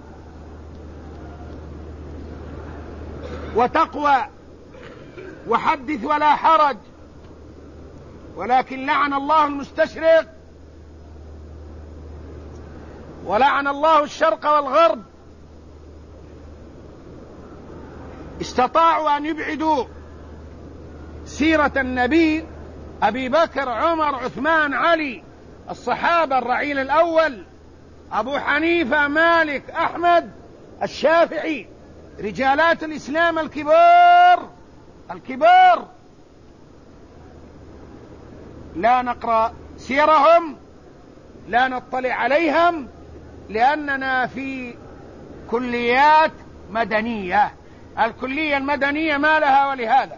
S1: وتقوى وحدث ولا حرج. ولكن لعن الله المستشرق ولعن الله الشرق والغرب. استطاعوا أن يبعدوا سيرة النبي أبي بكر، عمر، عثمان، علي، الصحابة، الرعيل الأول، أبو حنيفة، مالك، أحمد، الشافعي، رجالات الإسلام الكبار. لا نقرأ سيرهم، لا نطلع عليهم، لأننا في كليات مدنية. الكلية المدنية ما لها ولهذا.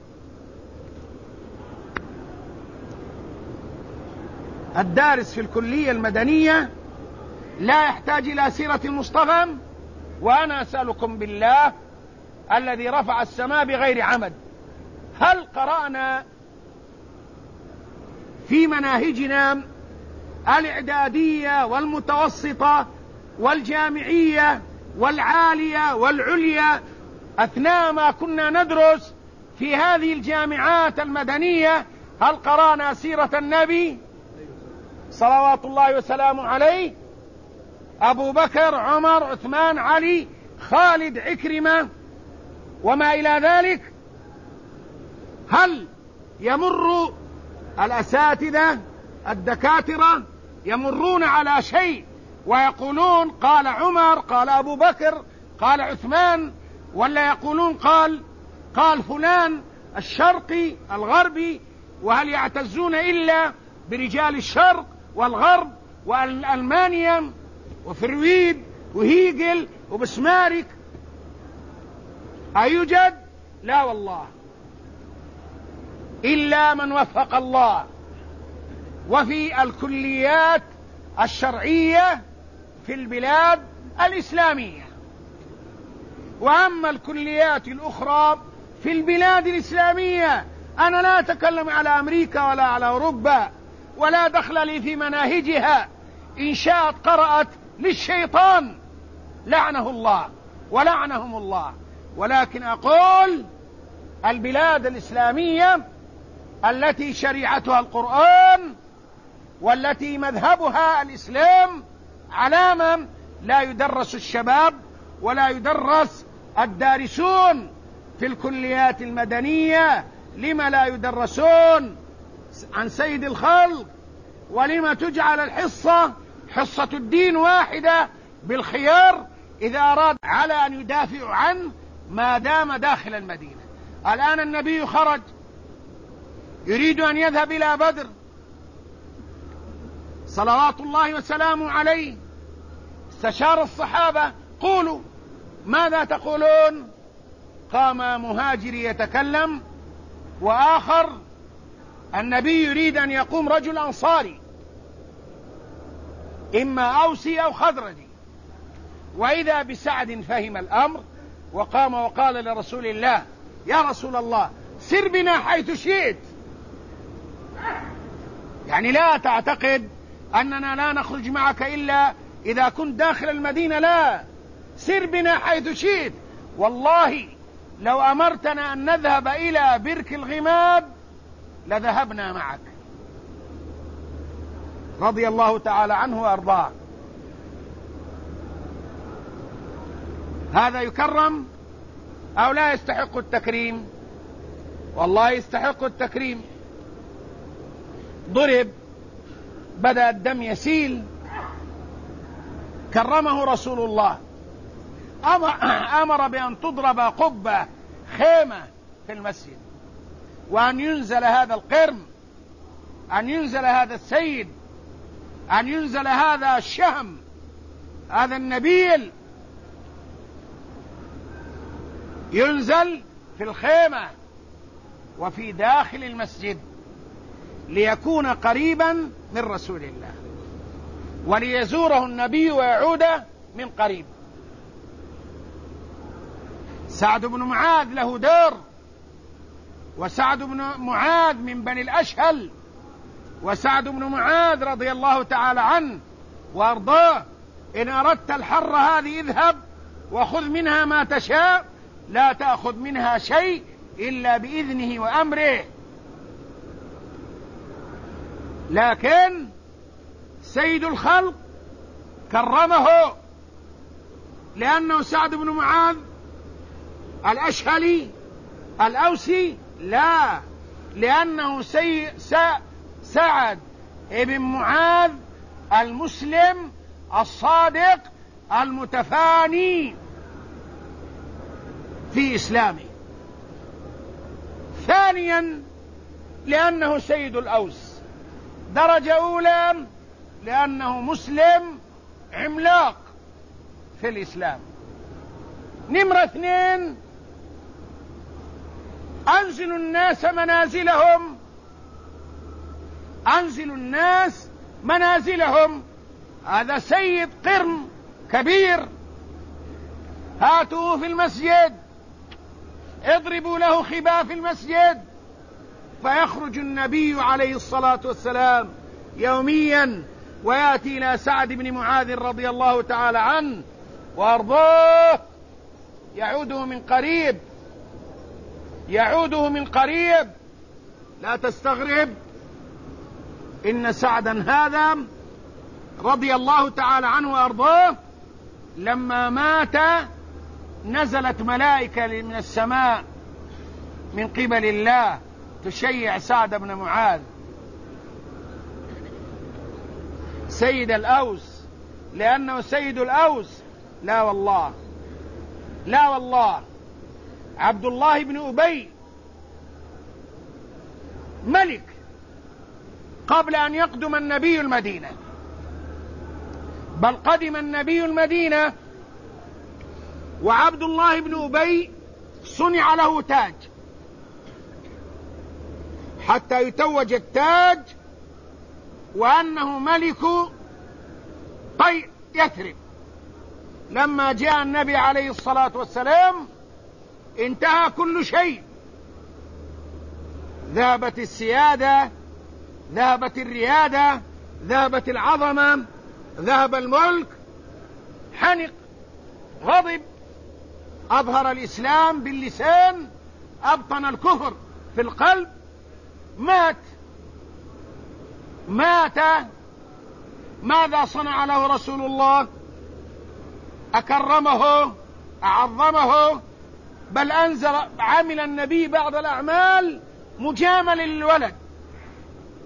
S1: الدارس في الكلية المدنية لا يحتاج إلى سيرة المصطفى. وأنا أسألكم بالله الذي رفع السماء بغير عمد، هل قرأنا في مناهجنا الإعدادية والمتوسطة والجامعية والعالية والعليا أثناء ما كنا ندرس في هذه الجامعات المدنية، هل قرأنا سيرة النبي صلوات الله وسلامه عليه؟ أبو بكر، عمر، عثمان، علي، خالد، عكرمة وما إلى ذلك. هل يمر الأساتذة الدكاترة يمرون على شيء ويقولون قال عمر، قال أبو بكر، قال عثمان، ولا يقولون قال فلان الشرقي الغربي؟ وهل يعتزون إلا برجال الشرق والغرب وألمانيا وفرويد وهيجل وبسمارك؟ أيوجد؟ لا والله، إلا من وفق الله. وفي الكليات الشرعية في البلاد الإسلامية. وأما الكليات الأخرى في البلاد الإسلامية، أنا لا أتكلم على أمريكا ولا على أوروبا، ولا دخل لي في مناهجها. إن شاءت قرأت للشيطان لعنه الله ولعنهم الله. ولكن أقول البلاد الإسلامية التي شريعتها القرآن والتي مذهبها الإسلام، علامة لا يدرس الشباب ولا يدرس الدارسون في الكليات المدنية. لما لا يدرسون عن سيد الخلق؟ ولما تجعل الحصة حصة الدين واحدة بالخيار إذا أراد على أن يدافع عنه ما دام داخل المدينة. الآن النبي خرج يريد أن يذهب إلى بدر صلوات الله وسلامه عليه، استشار الصحابة: قولوا ماذا تقولون؟ قام مهاجري يتكلم، وآخر النبي يريد أن يقوم رجل أنصاري إما أوسي أو خزرجي، وإذا بسعد فهم الأمر وقام وقال لرسول الله: يا رسول الله سر بنا حيث شئت، يعني لا تعتقد أننا لا نخرج معك إلا إذا كنت داخل المدينة، لا، سر بنا حيث شئت، والله لو أمرتنا أن نذهب إلى برك الغماد لذهبنا معك، رضي الله تعالى عنه وأرضاه. هذا يكرم أو لا يستحق التكريم؟ والله يستحق التكريم. ضرب، بدأ الدم يسيل، كرمه رسول الله، أمر بأن تضرب قبة خيمة في المسجد، وأن ينزل هذا القرم، أن ينزل هذا السيد، أن ينزل هذا الشهم، هذا النبيل، ينزل في الخيمة وفي داخل المسجد ليكون قريبا من رسول الله، وليزوره النبي ويعود من قريب. سعد بن معاذ له دور، وسعد بن معاذ من بني الأشهل، وسعد بن معاذ رضي الله تعالى عنه وأرضاه: إن أردت الحر هذه اذهب وخذ منها ما تشاء، لا تأخذ منها شيء إلا بإذنه وأمره. لكن سيد الخلق كرمه لأنه سعد بن معاذ الأشهلي الأوسي، لا، لأنه سعد بن معاذ المسلم الصادق المتفاني في إسلامه. ثانيا لأنه سيد الأوس، درجة أولى لأنه مسلم عملاق في الإسلام. نمرة 2: أنزلوا الناس منازلهم، أنزلوا الناس منازلهم. هذا سيد قرن كبير، هاتوه في المسجد، اضربوا له خباء في المسجد، فيخرج النبي عليه الصلاة والسلام يوميا ويأتي إلى سعد بن معاذ رضي الله تعالى عنه وأرضاه، يعوده من قريب، يعوده من قريب. لا تستغرب، إن سعدا هذا رضي الله تعالى عنه وأرضاه لما مات نزلت ملائكة من السماء من قبل الله تشيع سعد بن معاذ سيد الأوس، لأنه سيد الأوس. لا والله، لا والله، عبد الله بن أبي ملك قبل أن يقدم النبي المدينة، بل قدم النبي المدينة وعبد الله بن أبي صنع له تاج حتى يتوج التاج وأنه ملك يثرب. لما جاء النبي عليه الصلاة والسلام انتهى كل شيء، ذهبت السيادة، ذهبت الريادة، ذهبت العظمة، ذهب الملك، حنق، غضب، أظهر الإسلام باللسان، أبطن الكفر في القلب، مات. ماذا صنع له رسول الله؟ أكرمه، أعظمه، بل عمل النبي بعض الأعمال مجامل للولد.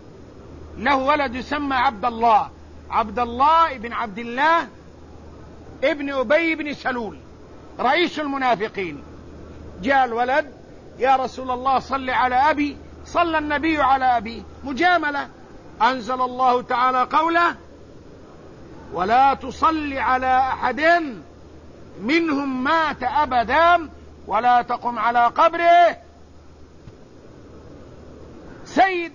S1: له ولد يسمى عبد الله، عبد الله بن عبد الله ابن أبي بن سلول رئيس المنافقين. جاء الولد: يا رسول الله صل على أبي. صلى النبي على أبي، مجاملة. أنزل الله تعالى قوله: ولا تصل على أحد منهم مات أبدا ولا تقم على قبره. سيد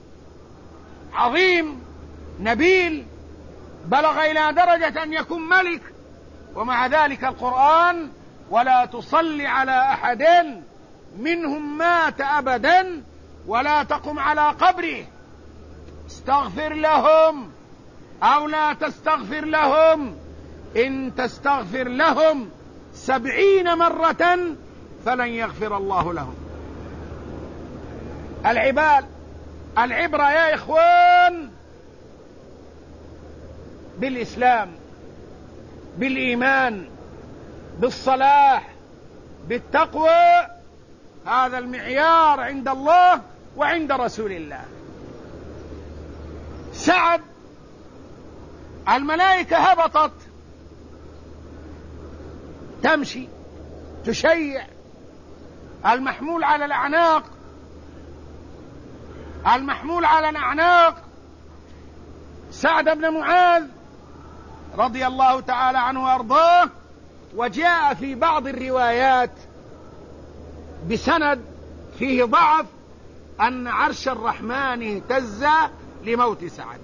S1: عظيم نبيل بلغ إلى درجة أن يكون ملك، ومع ذلك القرآن: ولا تصل على أحد منهم مات أبدا ولا تقم على قبره. استغفر لهم أو لا تستغفر لهم، إن تستغفر لهم 70 مرة فلن يغفر الله لهم. العبرة يا إخوان بالإسلام، بالإيمان، بالصلاح، بالتقوى. هذا المعيار عند الله وعند رسول الله. سعد الملائكة هبطت تمشي تشيع، المحمول على الأعناق سعد بن معاذ رضي الله تعالى عنه وأرضاه. وجاء في بعض الروايات بسند فيه ضعف أن عرش الرحمن اهتز لموت سعد،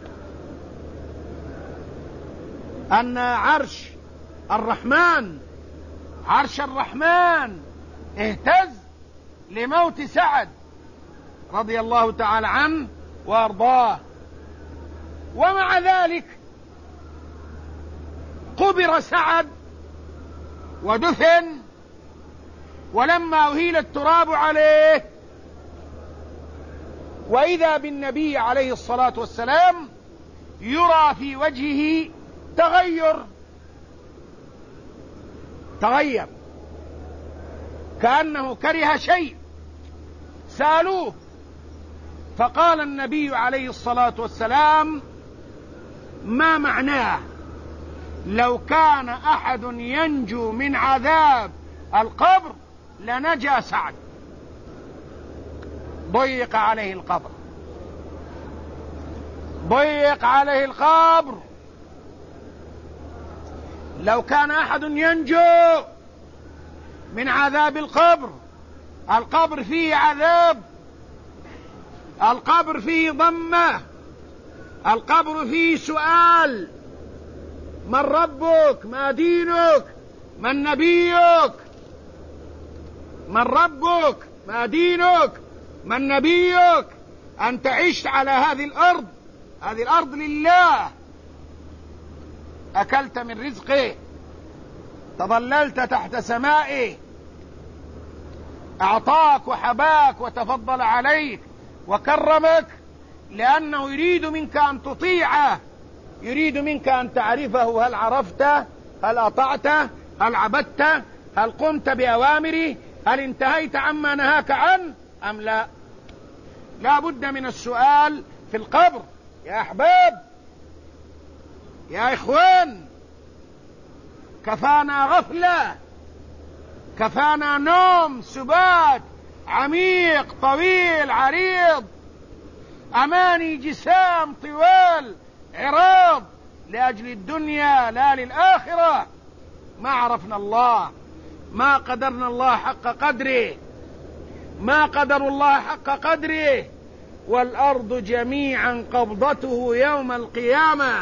S1: أن عرش الرحمن اهتز لموت سعد رضي الله تعالى عنه وأرضاه. ومع ذلك قبر سعد ودفن، ولما أهيل التراب عليه وإذا بالنبي عليه الصلاة والسلام يرى في وجهه تغير كأنه كره شيء. سألوه فقال النبي عليه الصلاة والسلام: ما معناه؟ لو كان أحد ينجو من عذاب القبر لنجا سعد. ضيق عليه القبر. لو كان أحد ينجو من عذاب القبر فيه عذاب، القبر فيه ضمة، القبر فيه سؤال: من ربك؟ ما دينك؟ من نبيك؟ من ربك؟ ما دينك؟ من نبيك؟ أنت عشت على هذه الأرض لله، أكلت من رزقه، تظللت تحت سمائه، أعطاك وحباك وتفضل عليك وكرمك، لأنه يريد منك أن تطيعه، يريد منك أن تعرفه. هل عرفته؟ هل أطعته؟ هل عبدته؟ هل قمت بأوامره؟ هل انتهيت عما نهاك عنه أم لا؟ لا بد من السؤال في القبر يا أحباب، يا إخوان. كفانا غفلة، كفانا نوم سبات عميق طويل عريض، أماني جسام طوال عراض لأجل الدنيا لا للآخرة. ما عرفنا الله، ما قدرنا الله حق قدره، ما قدروا الله حق قدره. والأرض جميعا قبضته يوم القيامة،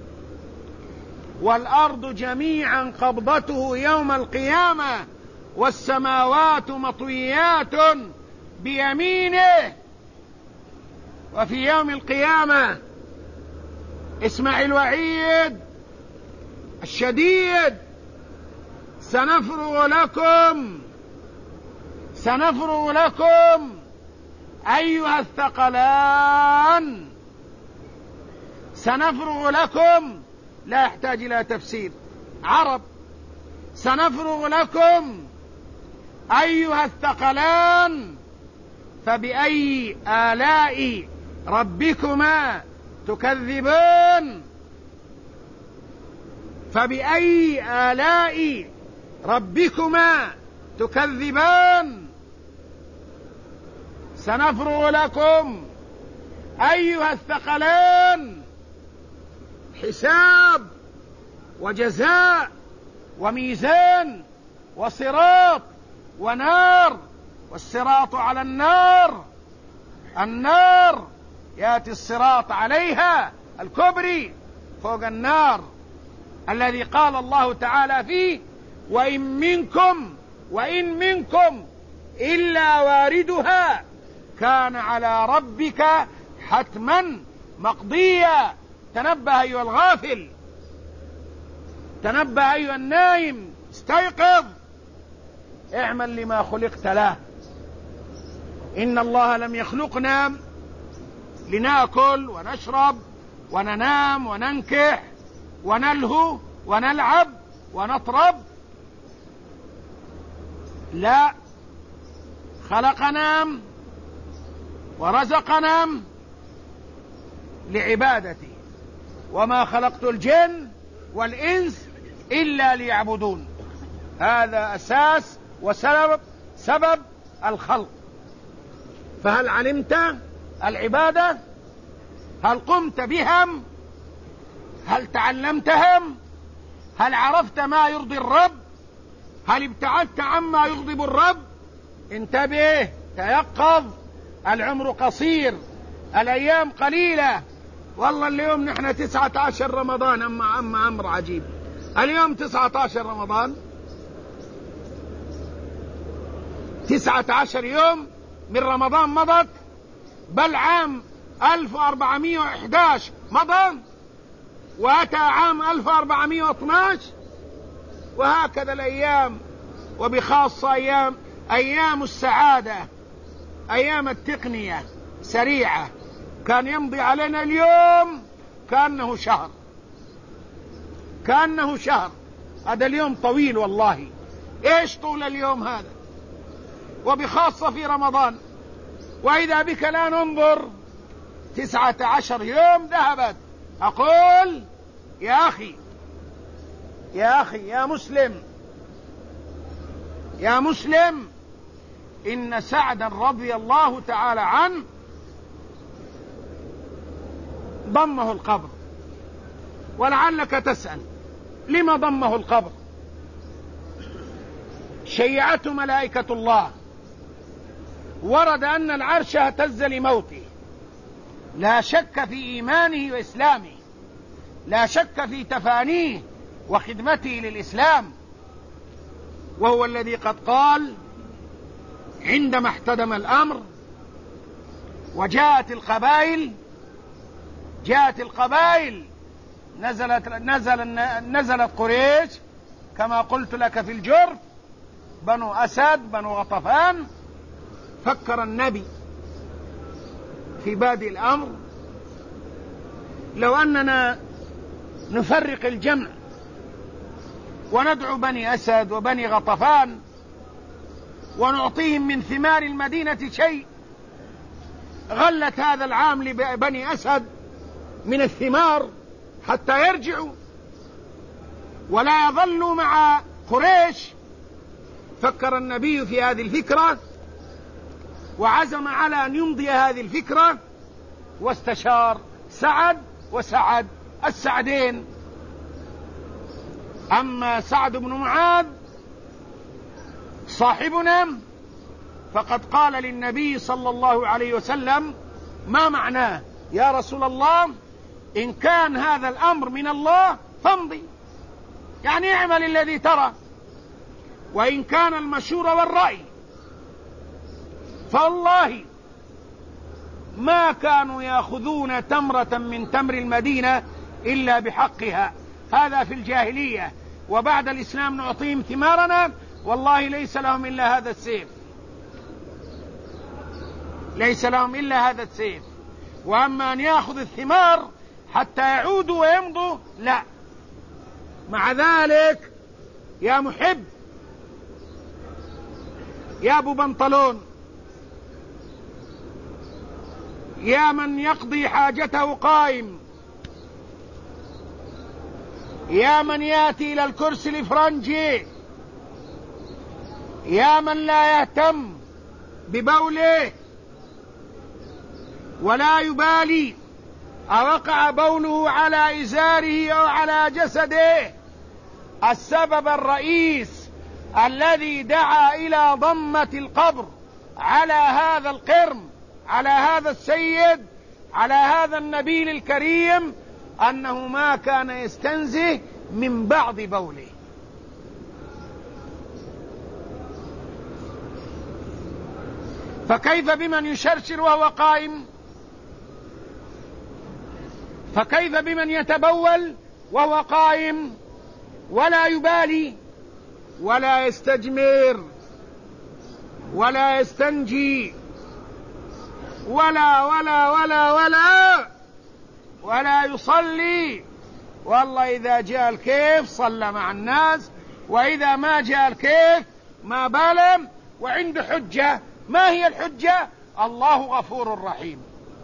S1: والأرض جميعا قبضته يوم القيامة، والسماوات مطويات بيمينه. وفي يوم القيامة اسمع الوعيد الشديد: سنفرغ لكم أيها الثقلان. سنفرغ لكم لا يحتاج إلى تفسير، عرب. سنفرغ لكم أيها الثقلان فبأي آلاء ربكما تكذبان. فبأي آلاء ربكما تكذبان سنفرغ لكم أيها الثقلان حساب وجزاء وميزان وصراط ونار، والصراط على النار يأتي الصراط عليها الكبري فوق النار الذي قال الله تعالى فيه وإن منكم إلا واردها كان على ربك حتما مقضيا. تنبه أيها الغافل، تنبه أيها النائم، استيقظ، اعمل لما خلقت له. إن الله لم يخلقنا لنأكل ونشرب وننام وننكح ونلهو ونلعب ونطرب، لا، خلقنا ورزقنا لعبادتي، وما خلقت الجن والإنس إلا ليعبدون. هذا أساس وسبب الخلق. فهل علمت العبادة؟ هل قمت بهم؟ هل تعلمتهم؟ هل عرفت ما يرضي الرب؟ هل ابتعدت عما يغضب الرب؟ انتبه، تيقظ، العمر قصير، الأيام قليلة. والله اليوم نحن 19 رمضان، أما أمر عجيب، اليوم 19 رمضان، 19 يوم من رمضان مضت، بل عام 1411 مضى وأتى عام 1412، وهكذا الأيام، وبخاصة أيام السعادة، أيام التقنية سريعة. كان يمضي علينا اليوم كأنه شهر. هذا اليوم طويل والله. إيش طول اليوم هذا؟ وبخاصة في رمضان. وإذا بك لا ننظر 19 يوم ذهبت. أقول يا أخي يا مسلم، إن سعدا رضي الله تعالى عنه ضمه القبر. ولعلك تسأل لما ضمه القبر؟ شيعته ملائكة الله، ورد أن العرش اهتز لموته، لا شك في إيمانه وإسلامه، لا شك في تفانيه وخدمته للإسلام، وهو الذي قد قال عندما احتدم الأمر وجاءت القبائل نزلت قريش كما قلت لك في الجرف، بنو أسد، بنو غطفان. فكر النبي في بادئ الأمر لو أننا نفرق الجمع وندعو بني أسد وبني غطفان ونعطيهم من ثمار المدينة شيء، غلت هذا العام لبني أسد من الثمار حتى يرجعوا ولا يظلوا مع قريش. فكر النبي في هذه الفكرة وعزم على أن يمضي هذه الفكرة، واستشار سعد وسعد السعدين. أما سعد بن معاذ صاحبنا فقد قال للنبي صلى الله عليه وسلم: ما معناه يا رسول الله؟ إن كان هذا الأمر من الله فامضي، يعني اعمل الذي ترى، وإن كان المشورة والرأي فوالله ما كانوا يأخذون تمرة من تمر المدينة إلا بحقها. هذا في الجاهلية، وبعد الإسلام نعطيهم ثمارنا، والله ليس لهم إلا هذا السيف، ليس لهم إلا هذا السيف. وأما أن يأخذ الثمار حتى يعودوا ويمضوا، لا. مع ذلك يا محب، يا أبو بنطلون، يا من يقضي حاجته قائم، يا من يأتي إلى الكرسي الإفرنجي، يا من لا يهتم ببوله ولا يبالي أوقع بوله على إزاره أو على جسده، السبب الرئيس الذي دعا إلى ضمة القبر على هذا القرم، على هذا السيد، على هذا النبيل الكريم، أنه ما كان يستنزه من بعض بوله. فكيف بمن يشرشر وهو قائم؟ فكيف بمن يتبول وهو قائم ولا يبالي ولا يستجمر ولا يستنجي ولا يصلي؟ والله إذا جاء الكيف صلى مع الناس، وإذا ما جاء الكيف ما بالم، وعنده حجة. ما هي الحجة؟ الله غفور رحيم.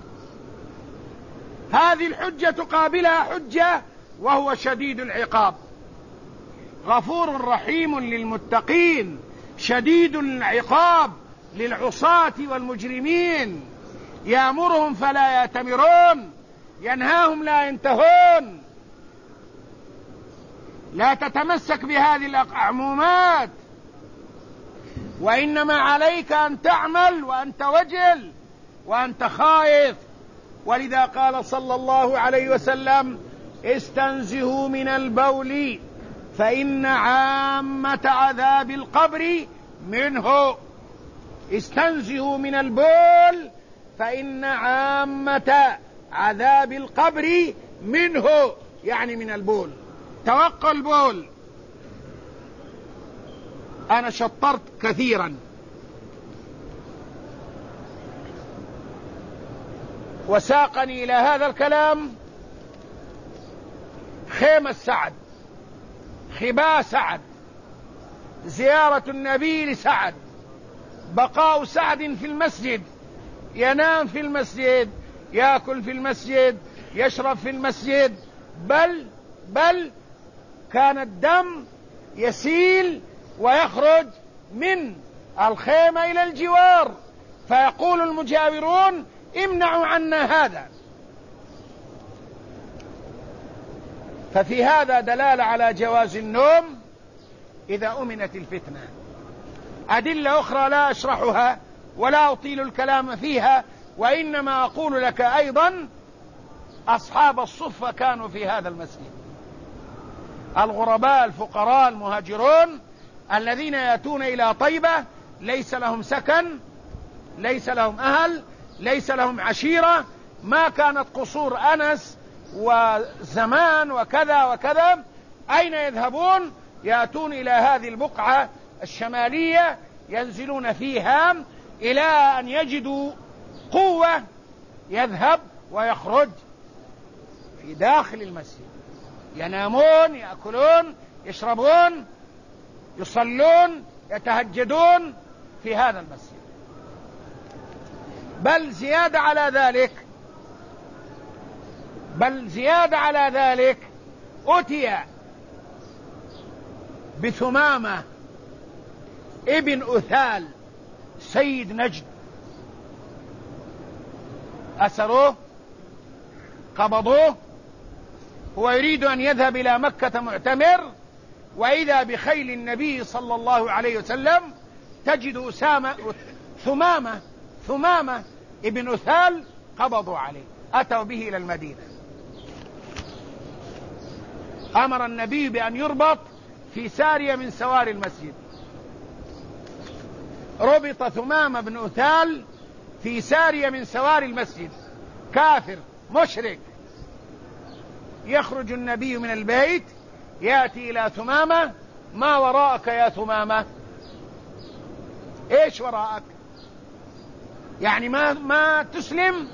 S1: هذه الحجة تقابلها حجة وهو شديد العقاب، غفور رحيم للمتقين، شديد العقاب للعصاة والمجرمين، يأمرهم فلا يأتمرون، ينهاهم لا ينتهون. لا تتمسك بهذه العمومات، وإنما عليك أن تعمل وأنت وجل وأنت خائف. ولذا قال صلى الله عليه وسلم: استنزهوا من البول فإن عامة عذاب القبر منه. استنزهوا من البول فإن عامة عذاب القبر منه، يعني من البول. توقع البول. أنا شطرت كثيرا، وساقني إلى هذا الكلام خيمة سعد، خباء سعد، زيارة النبي لسعد، بقاء سعد في المسجد، ينام في المسجد، يأكل في المسجد، يشرب في المسجد، بل كان الدم يسيل ويخرج من الخيمة إلى الجوار، فيقول المجاورون: امنعوا عنا هذا. ففي هذا دلالة على جواز النوم إذا أمنت الفتنة. أدلة أخرى لا أشرحها ولا أطيل الكلام فيها، وإنما أقول لك أيضا أصحاب الصفة كانوا في هذا المسجد، الغرباء الفقراء المهاجرون الذين يأتون إلى طيبة، ليس لهم سكن، ليس لهم أهل، ليس لهم عشيرة، ما كانت قصور أنس وزمان وكذا وكذا. أين يذهبون؟ يأتون إلى هذه البقعة الشمالية، ينزلون فيها إلى أن يجدوا قوة يذهب ويخرج في داخل المسجد، ينامون، يأكلون، يشربون، يصلون، يتهجدون في هذا المسجد. بل زيادة على ذلك أتي بثمامة ابن أثال سيد نجد، أسروه، قبضوه، هو يريد أن يذهب إلى مكة معتمر، وإذا بخيل النبي صلى الله عليه وسلم تجد ثمامة ابن أثال قبضوا عليه، أتوا به إلى المدينة. أمر النبي بأن يربط في سارية من سواري المسجد. ربط ثمامة بن أثال في سارية من سواري المسجد، كافر مشرك. يخرج النبي من البيت يأتي إلى ثمامة: ما وراءك يا ثمامة؟ إيش وراءك؟ يعني ما تسلم؟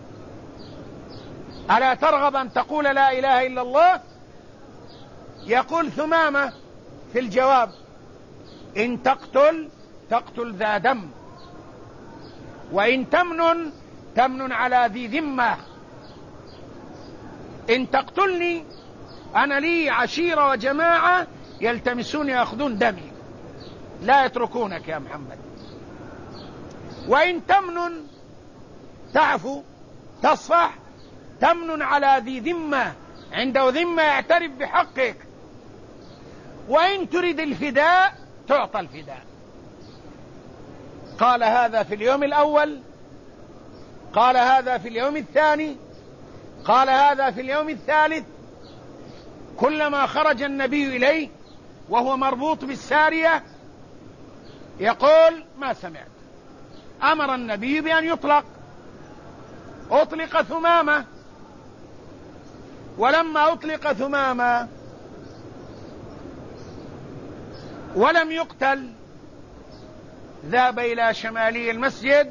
S1: ألا ترغب أن تقول لا إله إلا الله؟ يقول ثمامة في الجواب: إن تقتل ذا دم، وإن تمن على ذي ذمة. إن تقتلني
S2: أنا لي عشيرة وجماعة يلتمسون يأخذون دمي، لا يتركونك يا محمد. وإن تمنن تعفو تصفح، تمنن على ذي ذمة عنده ذمة يعترف بحقك، وإن تريد الفداء تعطى الفداء. قال هذا في اليوم الأول، قال هذا في اليوم الثاني، قال هذا في اليوم الثالث. كلما خرج النبي إليه وهو مربوط بالسارية يقول ما سمعت. أمر النبي بأن يطلق، أطلق ثمامة، ولما أطلق ثمامة ولم يقتل ذهب إلى شمالي المسجد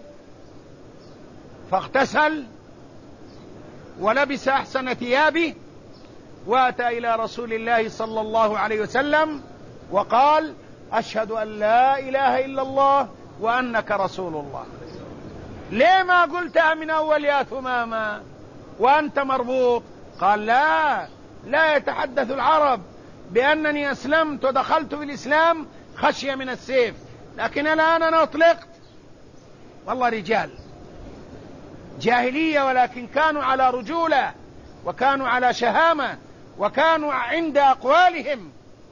S2: فاغتسل ولبس أحسن ثيابه وأتى إلى رسول الله صلى الله عليه وسلم وقال أشهد أن لا إله إلا الله وأنك رسول الله. ليه ما قلتها من أول يا ثمامة وأنت مربوط؟ قال لا يتحدث العرب بأنني أسلمت ودخلت في الإسلام خشية من السيف، لكن الآن أنا أطلقت. والله رجال جاهلية، ولكن كانوا على رجولة وكانوا على شهامة وكانوا عند أقوالهم.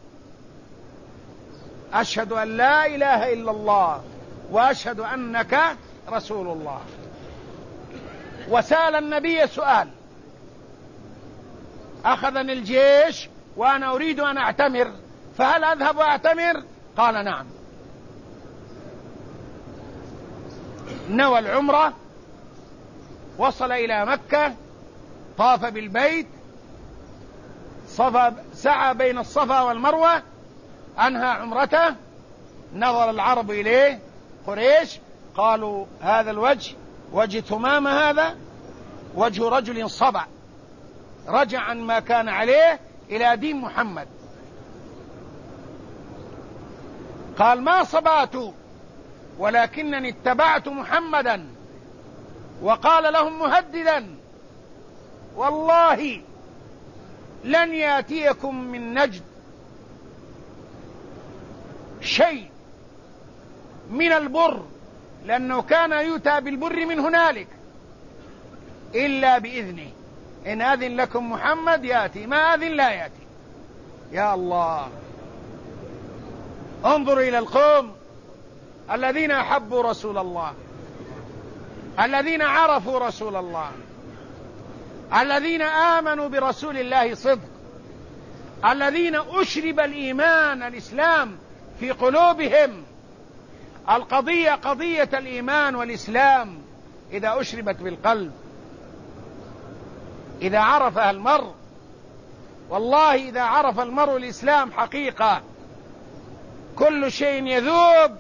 S2: أشهد أن لا إله إلا الله وأشهد أنك رسول الله. وسأل النبي سؤال: أخذني الجيش وأنا أريد أن أعتمر، فهل أذهب وأعتمر؟ قال نعم. نوى العمرة، وصل إلى مكة، طاف بالبيت، سعى بين الصفا والمروة، أنهى عمرته. نظر العرب إليه قريش قالوا هذا الوجه وجه ثمامة، هذا وجه رجل صبع رجع عن ما كان عليه إلى دين محمد. قال ما صبعت ولكنني اتبعت محمدا. وقال لهم مهددا: والله لن يأتيكم من نجد شيء من البر، لأنه كان يؤتى بالبر من هنالك، إلا بإذنه. إن أذن لكم محمد يأتي، ما أذن لا يأتي. يا الله، انظروا إلى القوم الذين أحبوا رسول الله، الذين عرفوا رسول الله، الذين آمنوا برسول الله صدق، الذين أشرب الإيمان الإسلام في قلوبهم. القضية قضية الإيمان والإسلام إذا أشربت بالقلب، إذا عرفها المرء، والله إذا عرف المرء الإسلام حقيقة كل شيء يذوب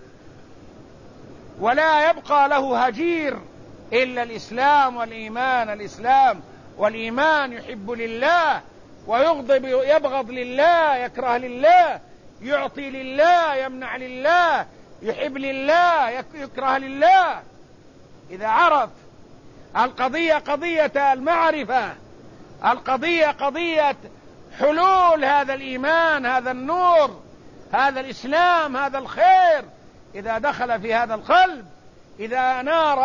S2: ولا يبقى له هجير إلا الإسلام والإيمان. الإسلام والإيمان يحب لله ويغضب، يبغض لله، يكره لله، يعطي لله، يمنع لله، يحب لله، يكره لله. إذا عرف القضية قضية المعرفة، القضية قضية حلول هذا الإيمان، هذا النور، هذا الإسلام، هذا الخير، إذا دخل في هذا القلب، إذا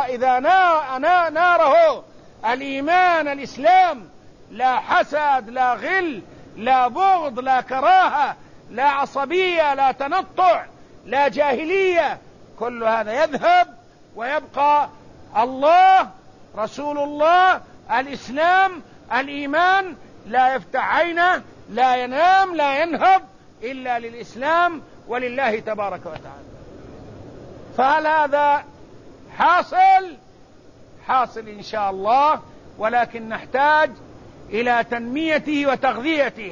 S2: ناره الإيمان الإسلام، لا حسد، لا غل، لا بغض، لا كراهة، لا عصبية، لا تنطع، لا جاهلية، كل هذا يذهب ويبقى الله، رسول الله، الإسلام، الإيمان. لا يفتح عينه، لا ينام، لا ينهض إلا للإسلام ولله تبارك وتعالى. فهل هذا حاصل؟ حاصل إن شاء الله، ولكن نحتاج إلى تنميته وتغذيته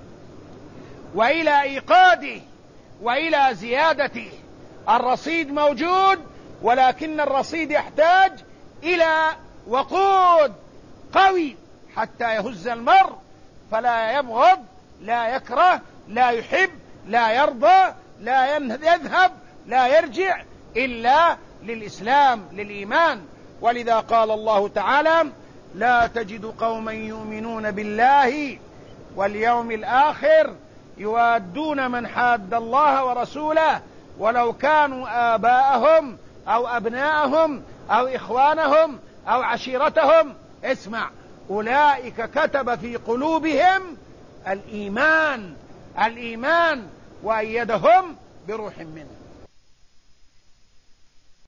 S2: وإلى إيقاده وإلى زيادته. الرصيد موجود، ولكن الرصيد يحتاج إلى وقود قوي حتى يهز المرء، فلا يبغض، لا يكره، لا يحب، لا يرضى، لا يذهب، لا يرجع إلا للإسلام، للإيمان. ولذا قال الله تعالى: لا تجد قوما يؤمنون بالله واليوم الآخر يوادون من حاد الله ورسوله ولو كانوا آباءهم أو أبناءهم أو إخوانهم أو عشيرتهم. اسمع، أولئك كتب في قلوبهم الإيمان وأيدهم بروح منه.